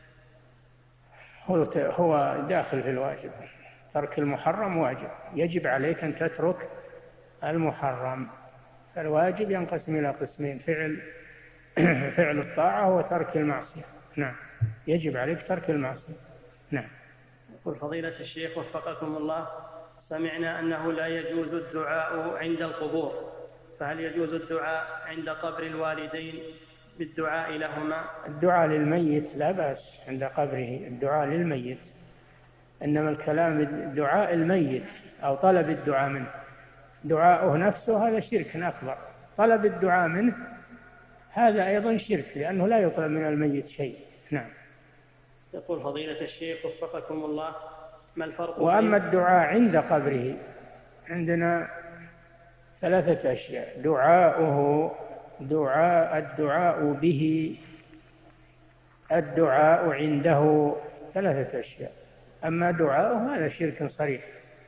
هو داخل في الواجب. ترك المحرم واجب، يجب عليك أن تترك المحرم. الواجب ينقسم إلى قسمين: فعل فعل الطاعة وترك المعصية. نعم، يجب عليك ترك المعصية. نعم. يقول فضيلة الشيخ وفقكم الله، سمعنا أنه لا يجوز الدعاء عند القبور، فهل يجوز الدعاء عند قبر الوالدين بالدعاء لهما؟ الدعاء للميت لا بأس عند قبره، الدعاء للميت، إنما الكلام دعاء الميت أو طلب الدعاء منه. دعاؤه نفسه هذا شرك أكبر، طلب الدعاء منه هذا أيضا شرك، لأنه لا يطلب من الميت شيء. نعم. يقول فضيلة الشيخ وفقكم الله، ما الفرق؟ وأما الدعاء عند قبره عندنا ثلاثة أشياء: دعاؤه، دعاء الدعاء به، الدعاء عنده، ثلاثة أشياء. أما دعاؤه هذا شرك صريح.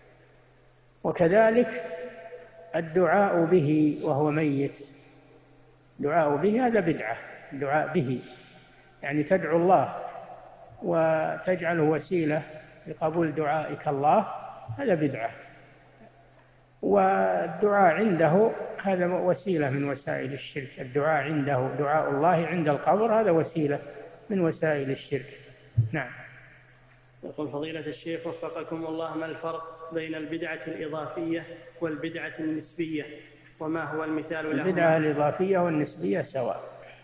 وكذلك الدعاء به وهو ميت، دعاء به هذا بدعة. الدعاء به يعني تدعو الله وتجعله وسيلة لقبول دعائك الله، هذا بدعة. والدعاء عنده هذا وسيلة من وسائل الشرك. الدعاء عنده، دعاء الله عند القبر، هذا وسيلة من وسائل الشرك. نعم. يقول فضيلة الشيخ وفقكم الله، ما الفرق بين البدعة الإضافية والبدعة النسبية، وما هو المثال لهما؟ البدعة الإضافية والنسبية سواء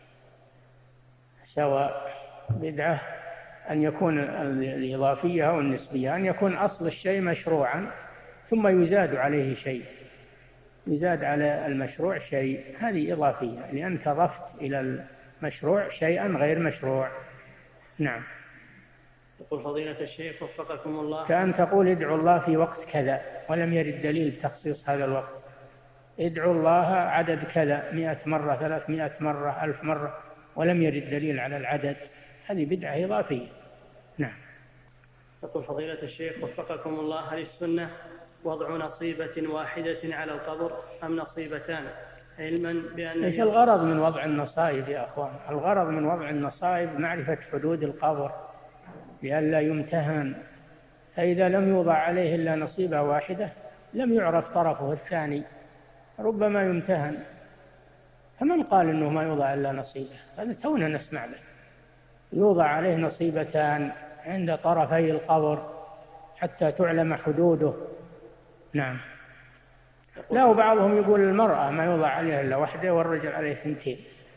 سواء. بدعة أن يكون الإضافية أو النسبية أن يكون أصل الشيء مشروعا ثم يزاد عليه شيء، يزاد على المشروع شيء، هذه إضافية، لأنك أضفت إلى المشروع شيئا غير مشروع. نعم. يقول فضيلة الشيخ وفقكم الله، كأن تقول ادعوا الله في وقت كذا ولم يرد دليل بتخصيص هذا الوقت. ادعوا الله عدد كذا، مئة مرة، ثلاثمائة مرة، ألف مرة، ولم يرد دليل على العدد، هذه بدعة إضافية. نعم. يقول فضيلة الشيخ وفقكم الله، هل السنة وضع نصيبة واحدة على القبر أم نصيبتان، علما بأن ليس الغرض من وضع النصائب يا أخوان، الغرض من وضع النصائب معرفة حدود القبر لئلا يمتهن، فإذا لم يوضع عليه إلا نصيبة واحدة لم يعرف طرفه الثاني، ربما يمتهن. فمن قال إنه ما يوضع إلا نصيبة؟ هذا تونا نسمع به. يوضع عليه نصيبتان عند طرفي القبر حتى تعلم حدوده. نعم. لا، وبعضهم يقول المرأة ما يوضع عليها إلا واحدة والرجل عليه ثنتين،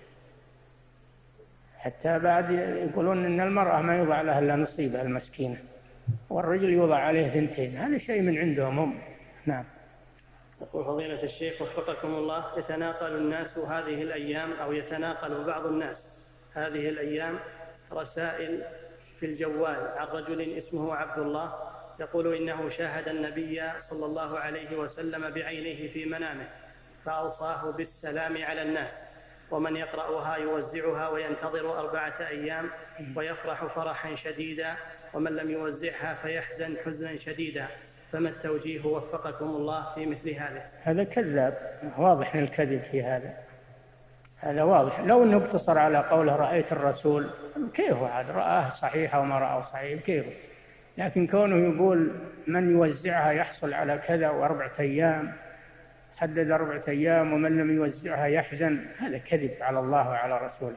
حتى بعد يقولون إن المرأة ما يوضع لها إلا نصيبة المسكينة والرجل يوضع عليه ثنتين، هذا شيء من عندهم هم. نعم. يقول فضيلة الشيخ وفقكم الله، يتناقل الناس هذه الأيام أو يتناقل بعض الناس هذه الأيام رسائل في الجوال عن رجل اسمه عبد الله يقول إنه شاهد النبي صلى الله عليه وسلم بعينه في منامه فأوصاه بالسلام على الناس، ومن يقرأها يوزعها وينتظر أربعة أيام ويفرح فرحا شديدا، ومن لم يوزعها فيحزن حزنا شديدا، فما التوجيه وفقكم الله في مثل هذا؟ هذا كذاب، واضح من الكذب في هذا، هذا واضح. لو أنه اقتصر على قوله رأيت الرسول، كيف عاد رآه صحيح أو ما رآه صحيح، كيف؟ لكن كونه يقول من يوزعها يحصل على كذا وأربعة أيام، حدد أربعة أيام، ومن لم يوزعها يحزن، هذا كذب على الله وعلى رسوله.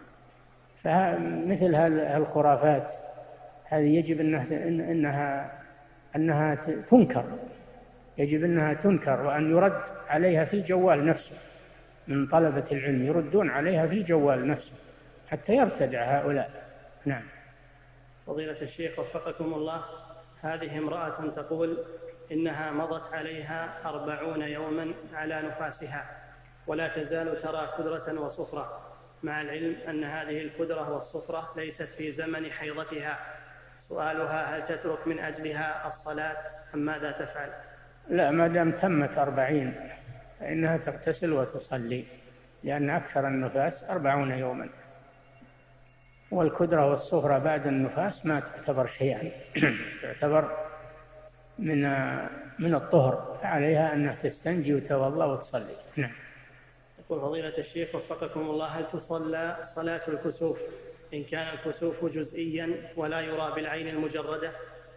فمثل هذه الخرافات هذه يجب أنها, إنها, أنها تنكر، يجب أنها تنكر، وأن يرد عليها في الجوال نفسه من طلبة العلم، يردون عليها في الجوال نفسه حتى يرتدع هؤلاء. نعم. فضيلة الشيخ وفقكم الله، هذه امرأة تقول إنها مضت عليها أربعون يوما على نفاسها ولا تزال ترى كدرة وصفرة، مع العلم أن هذه الكدرة والصفرة ليست في زمن حيضتها. سؤالها: هل تترك من أجلها الصلاة أم ماذا تفعل؟ لا، ما دام تمت أربعين فإنها تغتسل وتصلي، لأن أكثر النفاس أربعون يوما، والكدرة والصفرة بعد النفاس ما تعتبر شيئا تعتبر من من الطهر، فعليها أنها تستنجي وتوضأ وتصلي. نعم. يقول فضيلة الشيخ وفقكم الله: هل تصلى صلاة الكسوف إن كان الكسوف جزئيا ولا يرى بالعين المجردة؟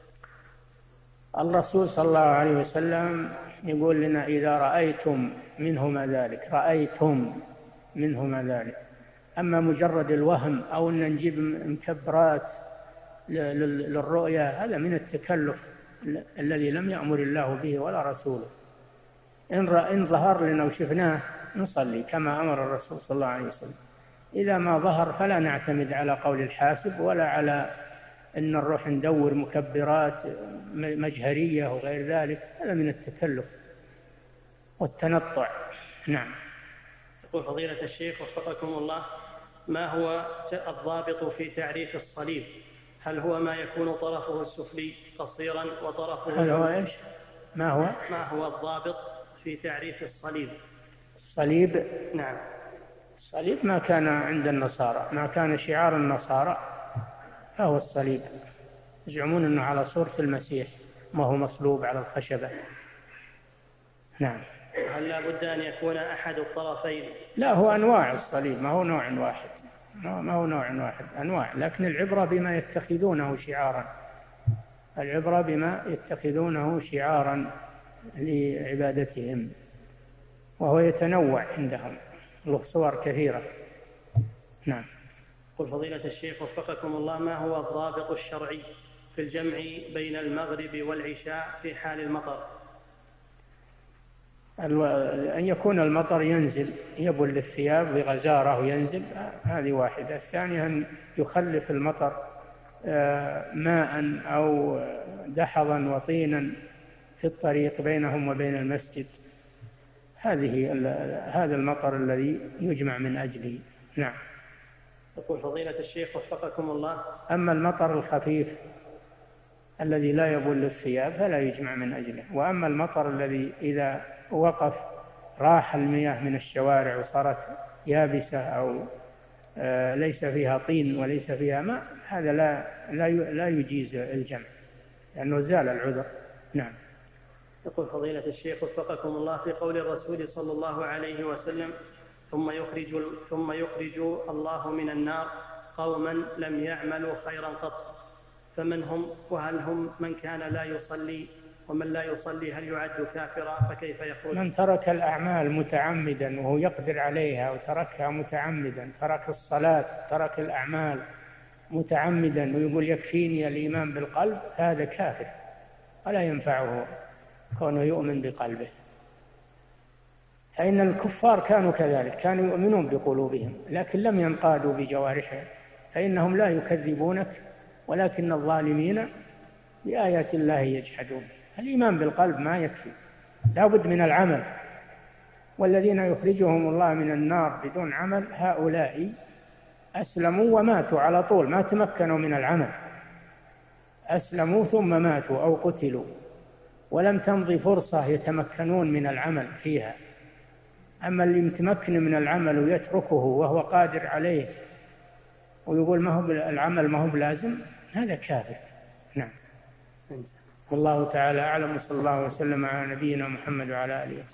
الرسول صلى الله عليه وسلم يقول لنا: إذا رأيتم منهما ذلك، رأيتم منهما ذلك. أما مجرد الوهم أو أن نجيب مكبرات للرؤية هذا من التكلف الذي لم يأمر الله به ولا رسوله. إن ظهر لنا وشفناه نصلي كما أمر الرسول صلى الله عليه وسلم. إذا ما ظهر فلا نعتمد على قول الحاسب ولا على أن نروح ندور مكبرات مجهرية وغير ذلك، هذا من التكلف والتنطع. نعم. يقول فضيلة الشيخ وفقكم الله: ما هو الضابط في تعريف الصليب؟ هل هو ما يكون طرفه السفلي قصيرا وطرفه هل هو إيش؟ ما هو؟ ما هو الضابط في تعريف الصليب؟ الصليب؟ نعم. الصليب ما كان عند النصارى، ما كان شعار النصارى فهو الصليب. يزعمون أنه على صورة المسيح ما هو مصلوب على الخشبة. نعم. هل لا بد أن يكون أحد الطرفين؟ لا، هو أنواع الصليب، ما هو نوع واحد، ما هو نوع واحد، أنواع، لكن العبرة بما يتخذونه شعارا، العبرة بما يتخذونه شعارا لعبادتهم، وهو يتنوع عندهم، له صور كثيرة. نعم. قل فضيلة الشيخ وفقكم الله: ما هو الضابط الشرعي في الجمع بين المغرب والعشاء في حال المطر؟ أن يكون المطر ينزل يبل الثياب بغزارة وينزل، هذه واحدة. الثانية أن يخلف المطر ماء أو دحضا وطينا في الطريق بينهم وبين المسجد، هذه هذا المطر الذي يجمع من أجله. نعم. يقول فضيلة الشيخ وفقكم الله: أما المطر الخفيف الذي لا يبل الثياب فلا يجمع من أجله، وأما المطر الذي إذا وقف راح المياه من الشوارع وصارت يابسة أو ليس فيها طين وليس فيها ماء، هذا لا لا يجيز الجمع لأنه زال العذر. نعم. يقول فضيلة الشيخ وفقكم الله: في قول الرسول صلى الله عليه وسلم: ثم يخرج ثم يخرج الله من النار قوما لم يعملوا خيرا قط، فمن هم؟ وهل هم من كان لا يصلي؟ ومن لا يصلي هل يعد كافرا؟ فكيف يخرج؟ من ترك الأعمال متعمدا وهو يقدر عليها وتركها متعمدا، ترك الصلاة، ترك الأعمال متعمدا ويقول يكفيني الإيمان بالقلب، هذا كافر ولا ينفعه كونه يؤمن بقلبه. فإن الكفار كانوا كذلك، كانوا يؤمنون بقلوبهم لكن لم ينقادوا بجوارحهم، فإنهم لا يكذبونك ولكن الظالمين بآيات الله يجحدون. الإيمان بالقلب ما يكفي، لا بد من العمل. والذين يخرجهم الله من النار بدون عمل هؤلاء أسلموا وماتوا على طول، ما تمكنوا من العمل، أسلموا ثم ماتوا أو قتلوا ولم تمضي فرصة يتمكنون من العمل فيها. أما اللي متمكن من العمل ويتركه وهو قادر عليه ويقول ما هو العمل ما هو بلازم، هذا كافر. نعم. والله تعالى أعلم، وصلى الله وسلم على نبينا محمد وعلى آله وسلم.